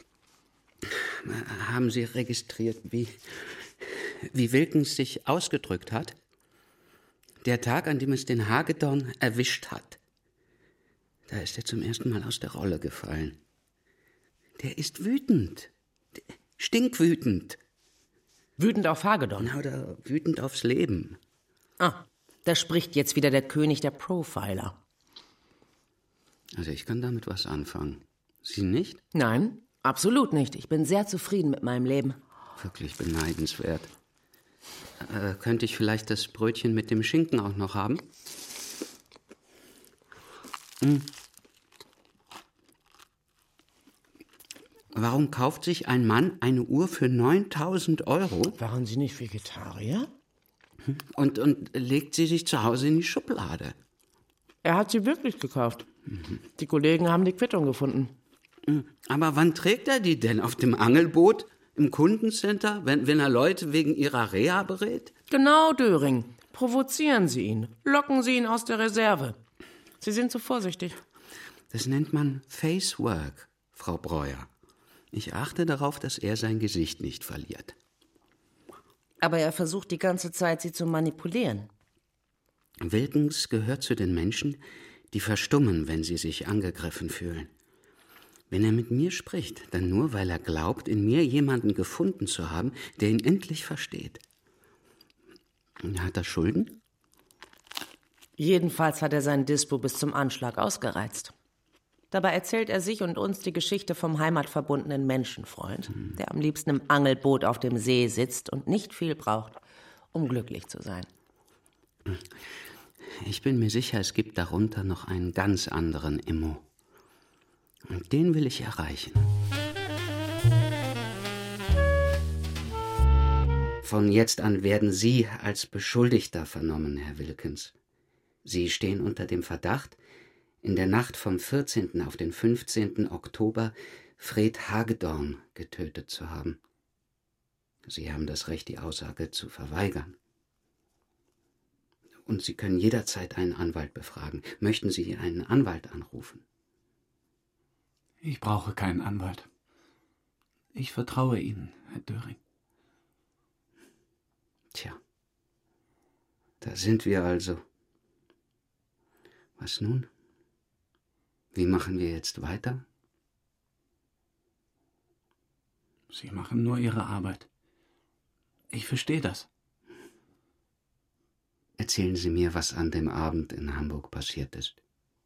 [SPEAKER 3] Haben Sie registriert, wie Wilkens sich ausgedrückt hat? Der Tag, an dem es den Hagedorn erwischt hat. Da ist er zum ersten Mal aus der Rolle gefallen. Der ist wütend. Stinkwütend.
[SPEAKER 2] Wütend auf Hagedorn.
[SPEAKER 3] Oder wütend aufs Leben.
[SPEAKER 2] Ah, da spricht jetzt wieder der König der Profiler.
[SPEAKER 3] Also ich kann damit was anfangen. Sie nicht?
[SPEAKER 2] Nein, absolut nicht. Ich bin sehr zufrieden mit meinem Leben.
[SPEAKER 3] Wirklich beneidenswert. Könnte ich vielleicht das Brötchen mit dem Schinken auch noch haben? Warum kauft sich ein Mann eine Uhr für 9.000 €?
[SPEAKER 2] Waren Sie nicht Vegetarier?
[SPEAKER 3] Und legt sie sich zu Hause in die Schublade?
[SPEAKER 2] Er hat sie wirklich gekauft. Die Kollegen haben die Quittung gefunden.
[SPEAKER 3] Aber wann trägt er die denn? Auf dem Angelboot? Im Kundencenter? Wenn er Leute wegen ihrer Reha berät?
[SPEAKER 2] Genau, Döring. Provozieren Sie ihn. Locken Sie ihn aus der Reserve. Sie sind zu vorsichtig.
[SPEAKER 3] Das nennt man Facework, Frau Breuer. Ich achte darauf, dass er sein Gesicht nicht verliert.
[SPEAKER 2] Aber er versucht die ganze Zeit, Sie zu manipulieren.
[SPEAKER 3] Wilkens gehört zu den Menschen, die verstummen, wenn sie sich angegriffen fühlen. Wenn er mit mir spricht, dann nur, weil er glaubt, in mir jemanden gefunden zu haben, der ihn endlich versteht. Hat er Schulden?
[SPEAKER 2] Jedenfalls hat er sein Dispo bis zum Anschlag ausgereizt. Dabei erzählt er sich und uns die Geschichte vom heimatverbundenen Menschenfreund, der am liebsten im Angelboot auf dem See sitzt und nicht viel braucht, um glücklich zu sein.
[SPEAKER 3] Ich bin mir sicher, es gibt darunter noch einen ganz anderen Immo. Und den will ich erreichen. Von jetzt an werden Sie als Beschuldigter vernommen, Herr Wilkens. Sie stehen unter dem Verdacht, in der Nacht vom 14. auf den 15. Oktober Fred Hagedorn getötet zu haben. Sie haben das Recht, die Aussage zu verweigern. Und Sie können jederzeit einen Anwalt befragen. Möchten Sie einen Anwalt anrufen?
[SPEAKER 1] Ich brauche keinen Anwalt. Ich vertraue Ihnen, Herr Döring.
[SPEAKER 3] Tja, da sind wir also. Was nun? Wie machen wir jetzt weiter?
[SPEAKER 1] Sie machen nur Ihre Arbeit. Ich verstehe das.
[SPEAKER 3] Erzählen Sie mir, was an dem Abend in Hamburg passiert ist.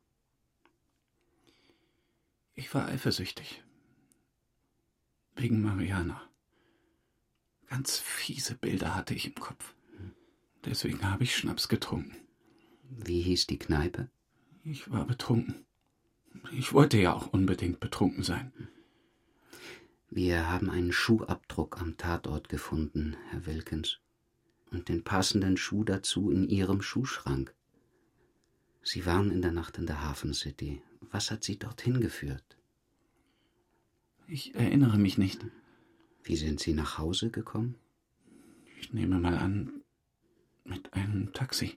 [SPEAKER 1] Ich war eifersüchtig. Wegen Mariana. Ganz fiese Bilder hatte ich im Kopf. Deswegen habe ich Schnaps getrunken.
[SPEAKER 3] Wie hieß die Kneipe?
[SPEAKER 1] Ich war betrunken. Ich wollte ja auch unbedingt betrunken sein.
[SPEAKER 3] Wir haben einen Schuhabdruck am Tatort gefunden, Herr Wilkins. Und den passenden Schuh dazu in Ihrem Schuhschrank. Sie waren in der Nacht in der Hafen City. Was hat Sie dorthin geführt?
[SPEAKER 1] Ich erinnere mich nicht.
[SPEAKER 3] Wie sind Sie nach Hause gekommen?
[SPEAKER 1] Ich nehme mal an, mit einem Taxi.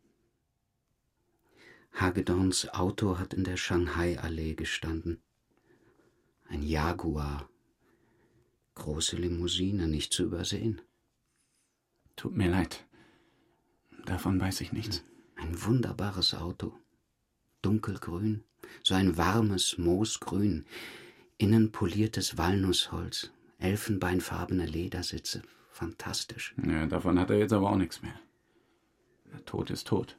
[SPEAKER 3] Hagedorns Auto hat in der Shanghai-Allee gestanden. Ein Jaguar. Große Limousine, nicht zu übersehen.
[SPEAKER 1] Tut mir leid. Davon weiß ich nichts.
[SPEAKER 3] Ein wunderbares Auto. Dunkelgrün, so ein warmes Moosgrün. Innen poliertes Walnussholz, elfenbeinfarbene Ledersitze. Fantastisch.
[SPEAKER 1] Ja, davon hat er jetzt aber auch nichts mehr. Der Tod ist tot.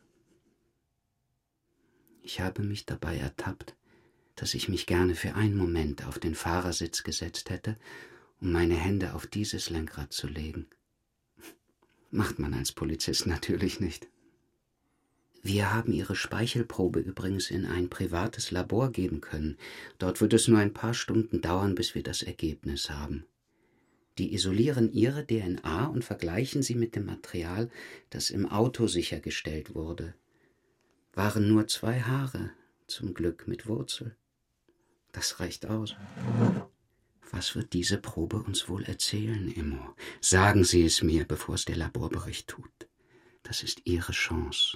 [SPEAKER 3] Ich habe mich dabei ertappt, dass ich mich gerne für einen Moment auf den Fahrersitz gesetzt hätte, um meine Hände auf dieses Lenkrad zu legen. Macht man als Polizist natürlich nicht. Wir haben Ihre Speichelprobe übrigens in ein privates Labor geben können. Dort wird es nur ein paar Stunden dauern, bis wir das Ergebnis haben. Die isolieren Ihre DNA und vergleichen sie mit dem Material, das im Auto sichergestellt wurde. Waren nur 2 Haare, zum Glück mit Wurzel. Das reicht aus. Was wird diese Probe uns wohl erzählen, Immo? Sagen Sie es mir, bevor es der Laborbericht tut. Das ist Ihre Chance.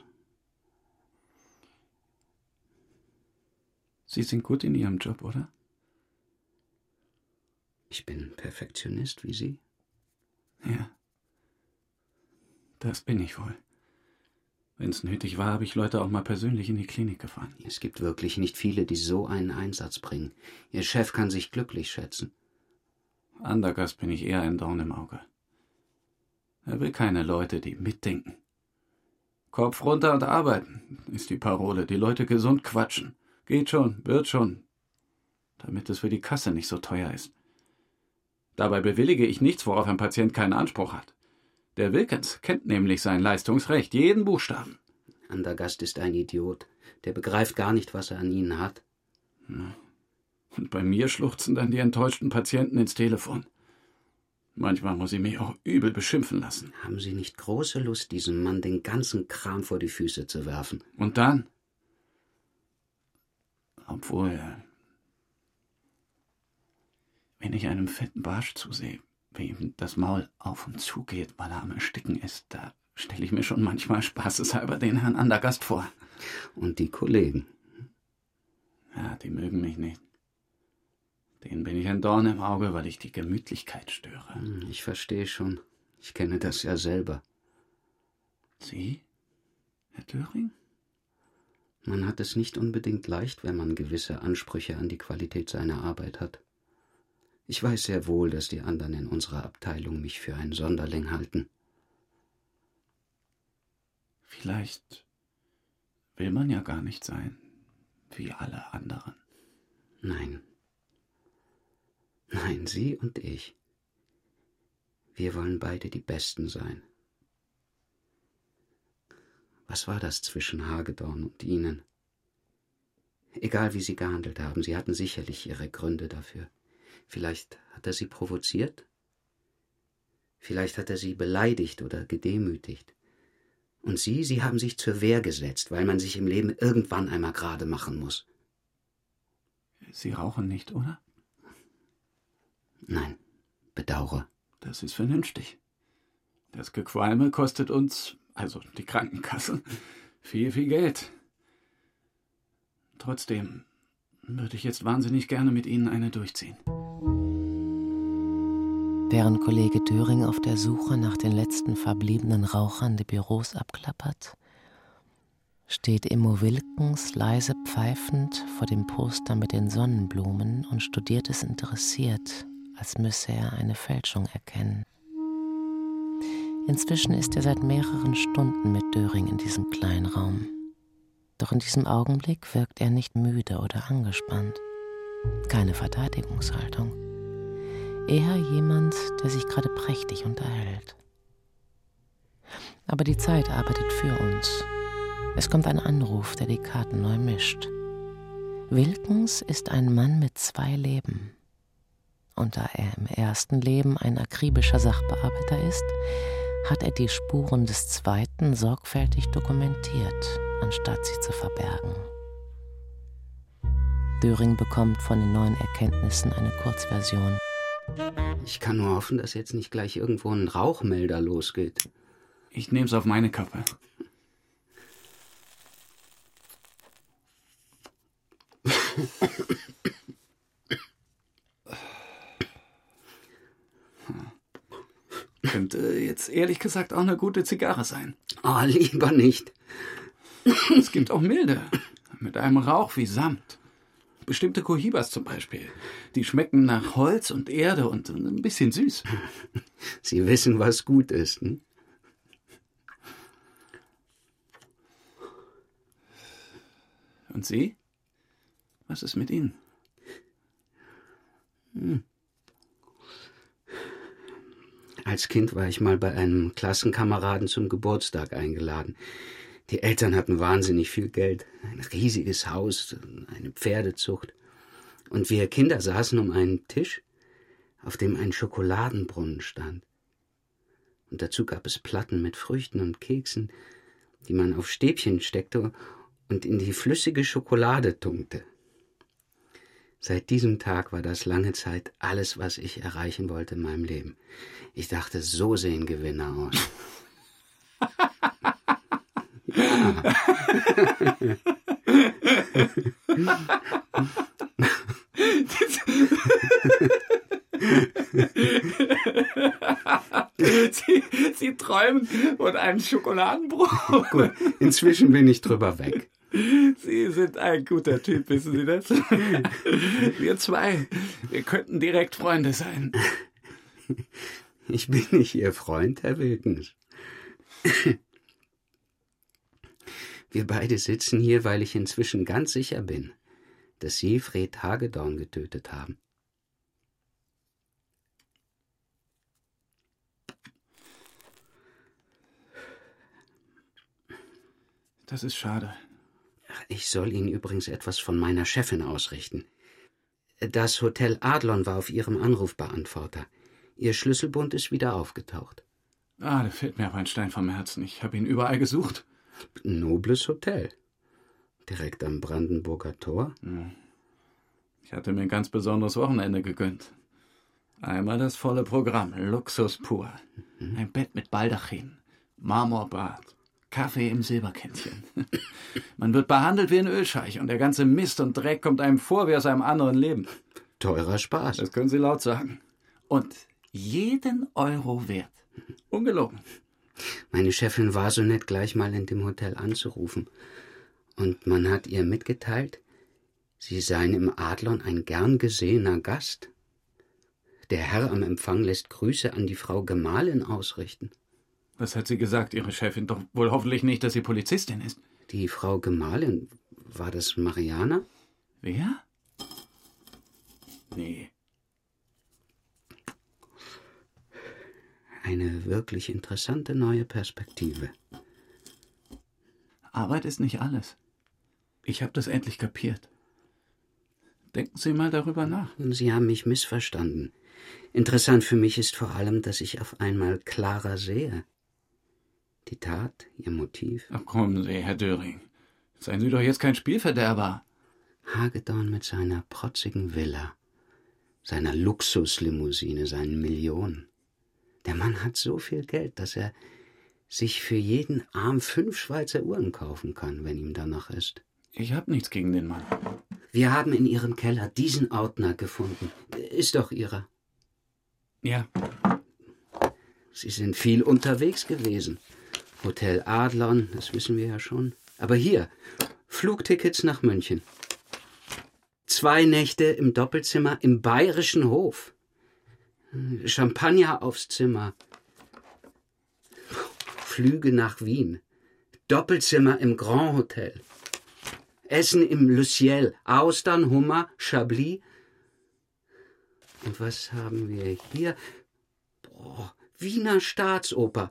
[SPEAKER 1] Sie sind gut in Ihrem Job, oder?
[SPEAKER 3] Ich bin Perfektionist wie Sie.
[SPEAKER 1] Ja. Das bin ich wohl. Wenn es nötig war, habe ich Leute auch mal persönlich in die Klinik gefahren.
[SPEAKER 3] Es gibt wirklich nicht viele, die so einen Einsatz bringen. Ihr Chef kann sich glücklich schätzen.
[SPEAKER 1] Andergast bin ich eher ein Dorn im Auge. Er will keine Leute, die mitdenken. Kopf runter und arbeiten, ist die Parole. Die Leute gesund quatschen. Geht schon, wird schon. Damit es für die Kasse nicht so teuer ist. Dabei bewillige ich nichts, worauf ein Patient keinen Anspruch hat. Der Wilkins kennt nämlich sein Leistungsrecht, jeden Buchstaben.
[SPEAKER 3] Andergast ist ein Idiot. Der begreift gar nicht, was er an Ihnen hat.
[SPEAKER 1] Und bei mir schluchzen dann die enttäuschten Patienten ins Telefon. Manchmal muss ich mich auch übel beschimpfen lassen.
[SPEAKER 3] Haben Sie nicht große Lust, diesem Mann den ganzen Kram vor die Füße zu werfen?
[SPEAKER 1] Und dann? Obwohl, wenn ich einem fetten Barsch zusehe, wie ihm das Maul auf und zu geht, weil er am Ersticken ist, da stelle ich mir schon manchmal spaßeshalber den Herrn Andergast vor.
[SPEAKER 3] Und die Kollegen?
[SPEAKER 1] Ja, die mögen mich nicht. Denen bin ich ein Dorn im Auge, weil ich die Gemütlichkeit störe.
[SPEAKER 3] Ich verstehe schon. Ich kenne das ja selber.
[SPEAKER 1] Sie, Herr Döring?
[SPEAKER 3] Man hat es nicht unbedingt leicht, wenn man gewisse Ansprüche an die Qualität seiner Arbeit hat. Ich weiß sehr wohl, dass die anderen in unserer Abteilung mich für einen Sonderling halten.
[SPEAKER 1] Vielleicht will man ja gar nicht sein, wie alle anderen.
[SPEAKER 3] Nein. Nein, Sie und ich. Wir wollen beide die Besten sein. Was war das zwischen Hagedorn und Ihnen? Egal, wie Sie gehandelt haben, Sie hatten sicherlich Ihre Gründe dafür. Vielleicht hat er Sie provoziert? Vielleicht hat er Sie beleidigt oder gedemütigt. Und Sie haben sich zur Wehr gesetzt, weil man sich im Leben irgendwann einmal gerade machen muss.
[SPEAKER 1] Sie rauchen nicht, oder?
[SPEAKER 3] Nein, bedauere.
[SPEAKER 1] Das ist vernünftig. Das Gequalme kostet uns, also die Krankenkasse, viel, viel Geld. Trotzdem würde ich jetzt wahnsinnig gerne mit Ihnen eine durchziehen.
[SPEAKER 2] Während Kollege Döring auf der Suche nach den letzten verbliebenen Rauchern die Büros abklappert, steht Immo Wilkens leise pfeifend vor dem Poster mit den Sonnenblumen und studiert es interessiert, als müsse er eine Fälschung erkennen. Inzwischen ist er seit mehreren Stunden mit Döring in diesem kleinen Raum. Doch in diesem Augenblick wirkt er nicht müde oder angespannt. Keine Verteidigungshaltung. Eher jemand, der sich gerade prächtig unterhält. Aber die Zeit arbeitet für uns. Es kommt ein Anruf, der die Karten neu mischt. Wilkens ist ein Mann mit 2 Leben. Und da er im ersten Leben ein akribischer Sachbearbeiter ist, hat er die Spuren des zweiten sorgfältig dokumentiert, anstatt sie zu verbergen. Döring bekommt von den neuen Erkenntnissen eine Kurzversion.
[SPEAKER 3] Ich kann nur hoffen, dass jetzt nicht gleich irgendwo ein Rauchmelder losgeht.
[SPEAKER 1] Ich nehm's auf meine Kappe. Könnte jetzt ehrlich gesagt auch eine gute Zigarre sein.
[SPEAKER 3] Oh, lieber nicht.
[SPEAKER 1] Es gibt auch milde, mit einem Rauch wie Samt. Bestimmte Cohibas zum Beispiel. Die schmecken nach Holz und Erde und ein bisschen süß.
[SPEAKER 3] Sie wissen, was gut ist, hm?
[SPEAKER 1] Und Sie? Was ist mit Ihnen?
[SPEAKER 3] Als Kind war ich mal bei einem Klassenkameraden zum Geburtstag eingeladen. Die Eltern hatten wahnsinnig viel Geld, ein riesiges Haus, eine Pferdezucht. Und wir Kinder saßen um einen Tisch, auf dem ein Schokoladenbrunnen stand. Und dazu gab es Platten mit Früchten und Keksen, die man auf Stäbchen steckte und in die flüssige Schokolade tunkte. Seit diesem Tag war das lange Zeit alles, was ich erreichen wollte in meinem Leben. Ich dachte, so sehen Gewinner aus. Ja.
[SPEAKER 1] Sie träumen von einem Schokoladenbrot.
[SPEAKER 3] Gut, inzwischen bin ich drüber weg.
[SPEAKER 1] Sie sind ein guter Typ, wissen Sie das? Wir 2, wir könnten direkt Freunde sein.
[SPEAKER 3] Ich bin nicht Ihr Freund, Herr Wilkens. Wir beide sitzen hier, weil ich inzwischen ganz sicher bin, dass Sie Fred Hagedorn getötet haben.
[SPEAKER 1] Das ist schade.
[SPEAKER 3] Ich soll Ihnen übrigens etwas von meiner Chefin ausrichten. Das Hotel Adlon war auf Ihrem Anrufbeantworter. Ihr Schlüsselbund ist wieder aufgetaucht.
[SPEAKER 1] Ah, da fällt mir aber ein Stein vom Herzen. Ich habe ihn überall gesucht.
[SPEAKER 3] Nobles Hotel. Direkt am Brandenburger Tor.
[SPEAKER 1] Ich hatte mir ein ganz besonderes Wochenende gegönnt. Einmal das volle Programm, Luxus pur. Ein Bett mit Baldachin, Marmorbad, Kaffee im Silberkännchen. Man wird behandelt wie ein Ölscheich und der ganze Mist und Dreck kommt einem vor wie aus einem anderen Leben.
[SPEAKER 3] Teurer Spaß.
[SPEAKER 1] Das können Sie laut sagen. Und jeden Euro wert. Ungelogen.
[SPEAKER 3] Meine Chefin war so nett, gleich mal in dem Hotel anzurufen. Und man hat ihr mitgeteilt, Sie seien im Adlon ein gern gesehener Gast. Der Herr am Empfang lässt Grüße an die Frau Gemahlin ausrichten.
[SPEAKER 1] Was hat sie gesagt, Ihre Chefin? Doch wohl hoffentlich nicht, dass sie Polizistin ist.
[SPEAKER 3] Die Frau Gemahlin, war das Mariana?
[SPEAKER 1] Wer? Nee.
[SPEAKER 3] Eine wirklich interessante neue Perspektive.
[SPEAKER 1] Arbeit ist nicht alles. Ich habe das endlich kapiert. Denken Sie mal darüber nach.
[SPEAKER 3] Sie haben mich missverstanden. Interessant für mich ist vor allem, dass ich auf einmal klarer sehe. Die Tat, ihr Motiv.
[SPEAKER 1] Ach, kommen Sie, Herr Döring. Seien Sie doch jetzt kein Spielverderber.
[SPEAKER 3] Hagedorn mit seiner protzigen Villa, seiner Luxuslimousine, seinen Millionen. Der Mann hat so viel Geld, dass er sich für jeden Arm 5 Schweizer Uhren kaufen kann, wenn ihm danach ist.
[SPEAKER 1] Ich habe nichts gegen den Mann.
[SPEAKER 3] Wir haben in Ihrem Keller diesen Ordner gefunden. Ist doch Ihrer.
[SPEAKER 1] Ja.
[SPEAKER 3] Sie sind viel unterwegs gewesen. Hotel Adlon, das wissen wir ja schon. Aber hier, Flugtickets nach München. 2 Nächte im Doppelzimmer im Bayerischen Hof. Champagner aufs Zimmer. Flüge nach Wien. Doppelzimmer im Grand Hotel. Essen im Le Ciel. Austern, Hummer, Chablis. Und was haben wir hier? Wiener Staatsoper.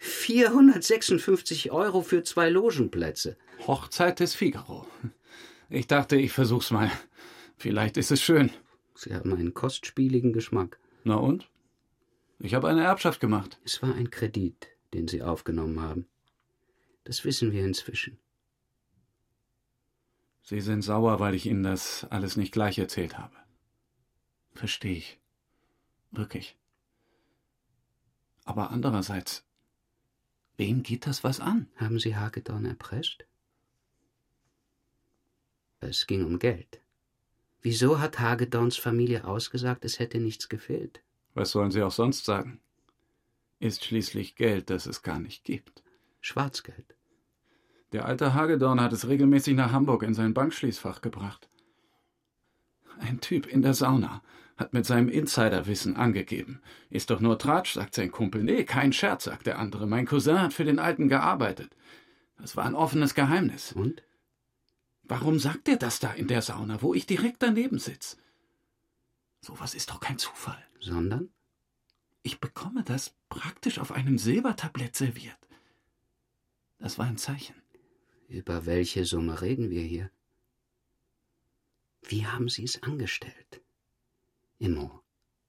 [SPEAKER 3] 456 € für 2 Logenplätze.
[SPEAKER 1] Hochzeit des Figaro. Ich dachte, ich versuch's mal. Vielleicht ist es schön.
[SPEAKER 3] Sie haben einen kostspieligen Geschmack.
[SPEAKER 1] Na und? Ich habe eine Erbschaft gemacht.
[SPEAKER 3] Es war ein Kredit, den Sie aufgenommen haben. Das wissen wir inzwischen.
[SPEAKER 1] Sie sind sauer, weil ich Ihnen das alles nicht gleich erzählt habe. Verstehe ich. Wirklich. Aber andererseits, wem geht das was an?
[SPEAKER 3] Haben Sie Hagedorn erpresst? Es ging um Geld. Wieso hat Hagedorns Familie ausgesagt, es hätte nichts gefehlt?
[SPEAKER 1] Was sollen Sie auch sonst sagen? Ist schließlich Geld, das es gar nicht gibt.
[SPEAKER 3] Schwarzgeld.
[SPEAKER 1] Der alte Hagedorn hat es regelmäßig nach Hamburg in sein Bankschließfach gebracht. Ein Typ in der Sauna hat mit seinem Insiderwissen angegeben. Ist doch nur Tratsch, sagt sein Kumpel. Nee, kein Scherz, sagt der andere. Mein Cousin hat für den Alten gearbeitet. Das war ein offenes Geheimnis.
[SPEAKER 3] Und?
[SPEAKER 1] Warum sagt er das da in der Sauna, wo ich direkt daneben sitze? Sowas ist doch kein Zufall.
[SPEAKER 3] Sondern?
[SPEAKER 1] Ich bekomme das praktisch auf einem Silbertablett serviert. Das war ein Zeichen.
[SPEAKER 3] Über welche Summe reden wir hier? Wie haben Sie es angestellt? Immo.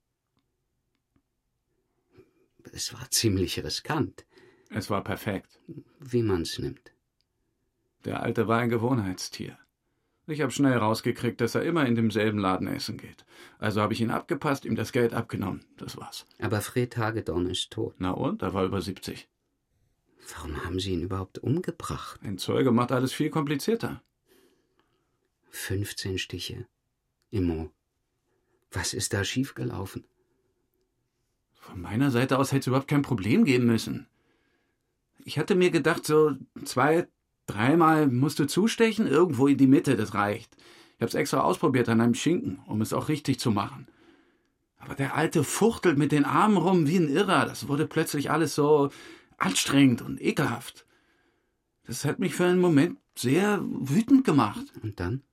[SPEAKER 3] Es war ziemlich riskant.
[SPEAKER 1] Es war perfekt.
[SPEAKER 3] Wie man's nimmt.
[SPEAKER 1] Der Alte war ein Gewohnheitstier. Ich habe schnell rausgekriegt, dass er immer in demselben Laden essen geht. Also habe ich ihn abgepasst, ihm das Geld abgenommen. Das war's.
[SPEAKER 3] Aber Fred Hagedorn ist tot.
[SPEAKER 1] Na und? Er war über 70.
[SPEAKER 3] Warum haben Sie ihn überhaupt umgebracht?
[SPEAKER 1] Ein Zeuge macht alles viel komplizierter.
[SPEAKER 3] 15 Stiche. Immo. Was ist da schiefgelaufen?
[SPEAKER 1] Von meiner Seite aus hätte es überhaupt kein Problem geben müssen. Ich hatte mir gedacht, so 2, 3 Mal musst du zustechen, irgendwo in die Mitte, das reicht. Ich hab's extra ausprobiert an einem Schinken, um es auch richtig zu machen. Aber der Alte fuchtelt mit den Armen rum wie ein Irrer. Das wurde plötzlich alles so anstrengend und ekelhaft. Das hat mich für einen Moment sehr wütend gemacht.
[SPEAKER 3] Und dann?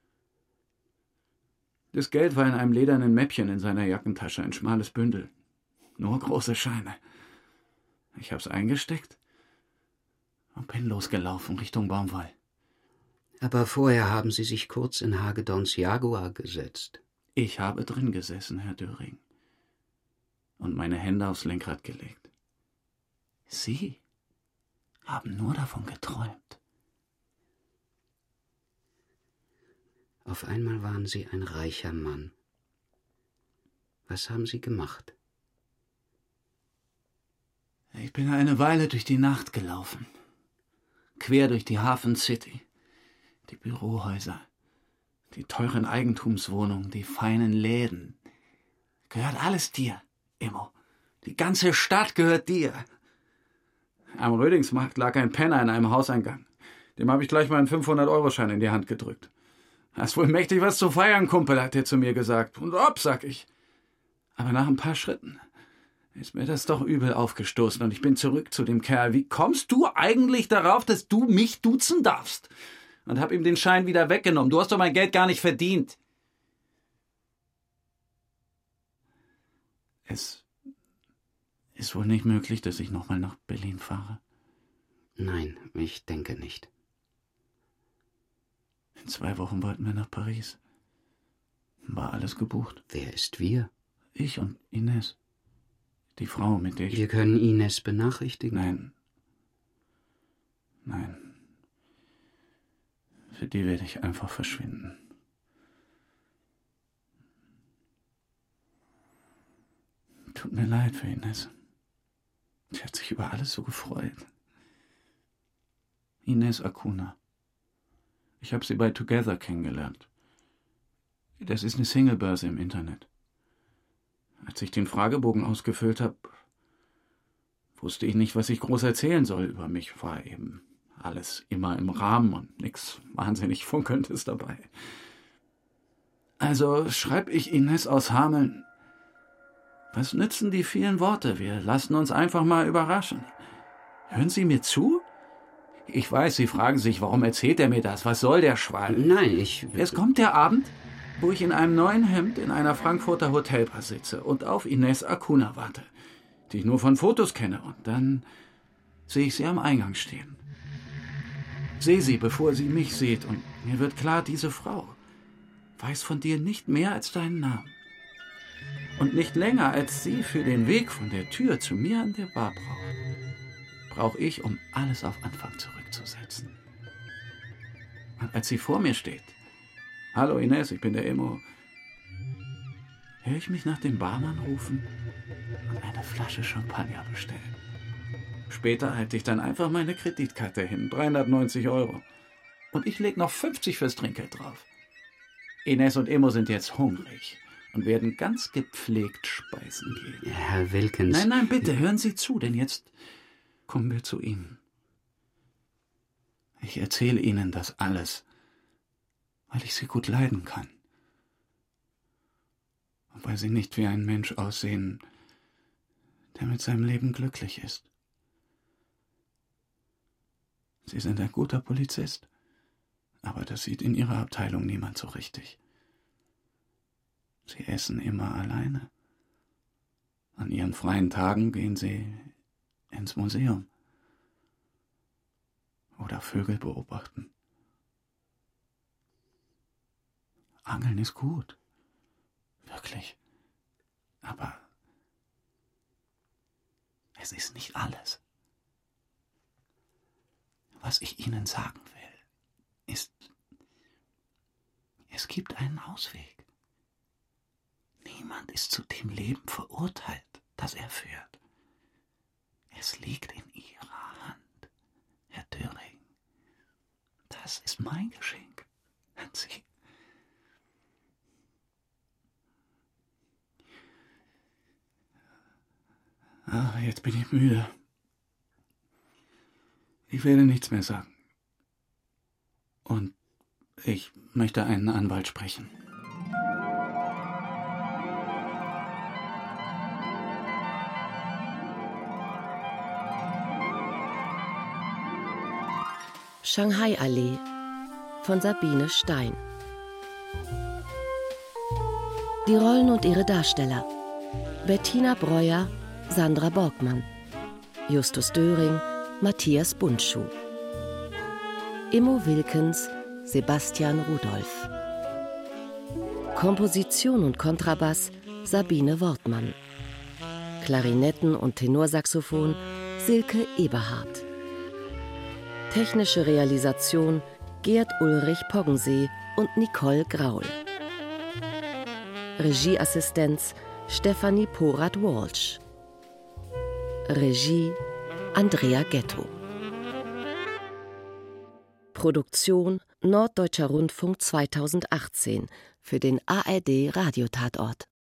[SPEAKER 1] Das Geld war in einem ledernen Mäppchen in seiner Jackentasche, ein schmales Bündel. Nur große Scheine. Ich hab's eingesteckt und bin losgelaufen Richtung Baumwall.
[SPEAKER 3] Aber vorher haben Sie sich kurz in Hagedorns Jaguar gesetzt.
[SPEAKER 1] Ich habe drin gesessen, Herr Döring, und meine Hände aufs Lenkrad gelegt. Sie haben nur davon geträumt.
[SPEAKER 3] Auf einmal waren Sie ein reicher Mann. Was haben Sie gemacht?
[SPEAKER 1] Ich bin eine Weile durch die Nacht gelaufen. Quer durch die Hafen City. Die Bürohäuser, die teuren Eigentumswohnungen, die feinen Läden. Gehört alles dir, Immo. Die ganze Stadt gehört dir. Am Rödingsmarkt lag ein Penner in einem Hauseingang. Dem habe ich gleich mal einen 500-Euro-Schein in die Hand gedrückt. Hast wohl mächtig was zu feiern, Kumpel, hat er zu mir gesagt. Und ob, sag ich. Aber nach ein paar Schritten ist mir das doch übel aufgestoßen und ich bin zurück zu dem Kerl. Wie kommst du eigentlich darauf, dass du mich duzen darfst? Und hab ihm den Schein wieder weggenommen. Du hast doch mein Geld gar nicht verdient. Es ist wohl nicht möglich, dass ich nochmal nach Berlin fahre.
[SPEAKER 3] Nein, ich denke nicht.
[SPEAKER 1] In 2 Wochen wollten wir nach Paris. War alles gebucht.
[SPEAKER 3] Wer ist wir?
[SPEAKER 1] Ich und Ines. Die Frau, mit der ich...
[SPEAKER 3] Wir können Ines benachrichtigen.
[SPEAKER 1] Nein. Für die werde ich einfach verschwinden. Tut mir leid für Ines. Sie hat sich über alles so gefreut. Ines Acuna. Ich habe sie bei Together kennengelernt. Das ist eine Singlebörse im Internet. Als ich den Fragebogen ausgefüllt habe, wusste ich nicht, was ich groß erzählen soll. Über mich war eben alles immer im Rahmen und nichts wahnsinnig Funkelndes dabei. Also schreibe ich Ines aus Hameln: Was nützen die vielen Worte? Wir lassen uns einfach mal überraschen. Hören Sie mir zu? Ich weiß, Sie fragen sich, warum erzählt er mir das? Was soll der Schwall?
[SPEAKER 3] Nein,
[SPEAKER 1] Es kommt der Abend, wo ich in einem neuen Hemd in einer Frankfurter Hotelbar sitze und auf Ines Acuna warte, die ich nur von Fotos kenne. Und dann sehe ich sie am Eingang stehen. Sehe sie, bevor sie mich sieht, und mir wird klar, diese Frau weiß von dir nicht mehr als deinen Namen. Und nicht länger, als sie für den Weg von der Tür zu mir an der Bar brauche ich, um alles auf Anfang zurückzusetzen. Und als sie vor mir steht: Hallo Ines, ich bin der Immo, höre ich mich nach dem Barmann rufen und eine Flasche Champagner bestellen. Später halte ich dann einfach meine Kreditkarte hin, 390 €. Und ich lege noch 50 fürs Trinkgeld drauf. Ines und Immo sind jetzt hungrig und werden ganz gepflegt speisen gehen.
[SPEAKER 3] Herr Wilkens...
[SPEAKER 1] Nein, bitte, hören Sie zu, denn jetzt kommen wir zu Ihnen. Ich erzähle Ihnen das alles, weil ich Sie gut leiden kann. Und weil Sie nicht wie ein Mensch aussehen, der mit seinem Leben glücklich ist. Sie sind ein guter Polizist, aber das sieht in Ihrer Abteilung niemand so richtig. Sie essen immer alleine. An Ihren freien Tagen gehen Sie ins Museum oder Vögel beobachten. Angeln ist gut, wirklich, aber es ist nicht alles. Was ich Ihnen sagen will, ist, es gibt einen Ausweg. Niemand ist zu dem Leben verurteilt, das er führt. Es liegt in Ihrer Hand, Herr Döring. Das ist mein Geschenk an Sie. Jetzt bin ich müde. Ich werde nichts mehr sagen. Und ich möchte einen Anwalt sprechen.
[SPEAKER 2] Shanghai-Allee von Sabine Stein. Die Rollen und ihre Darsteller: Bettina Breuer, Sandra Borgmann, Justus Döring, Matthias Bundschuh, Immo Wilkens, Sebastian Rudolph. Komposition und Kontrabass Sabine Wortmann. Klarinetten und Tenorsaxophon Silke Eberhardt. Technische Realisation Gerd Ulrich Poggensee und Nicole Graul. Regieassistenz Stefanie Porat-Walsh. Regie Andrea Ghetto. Produktion Norddeutscher Rundfunk 2018 für den ARD Radiotatort.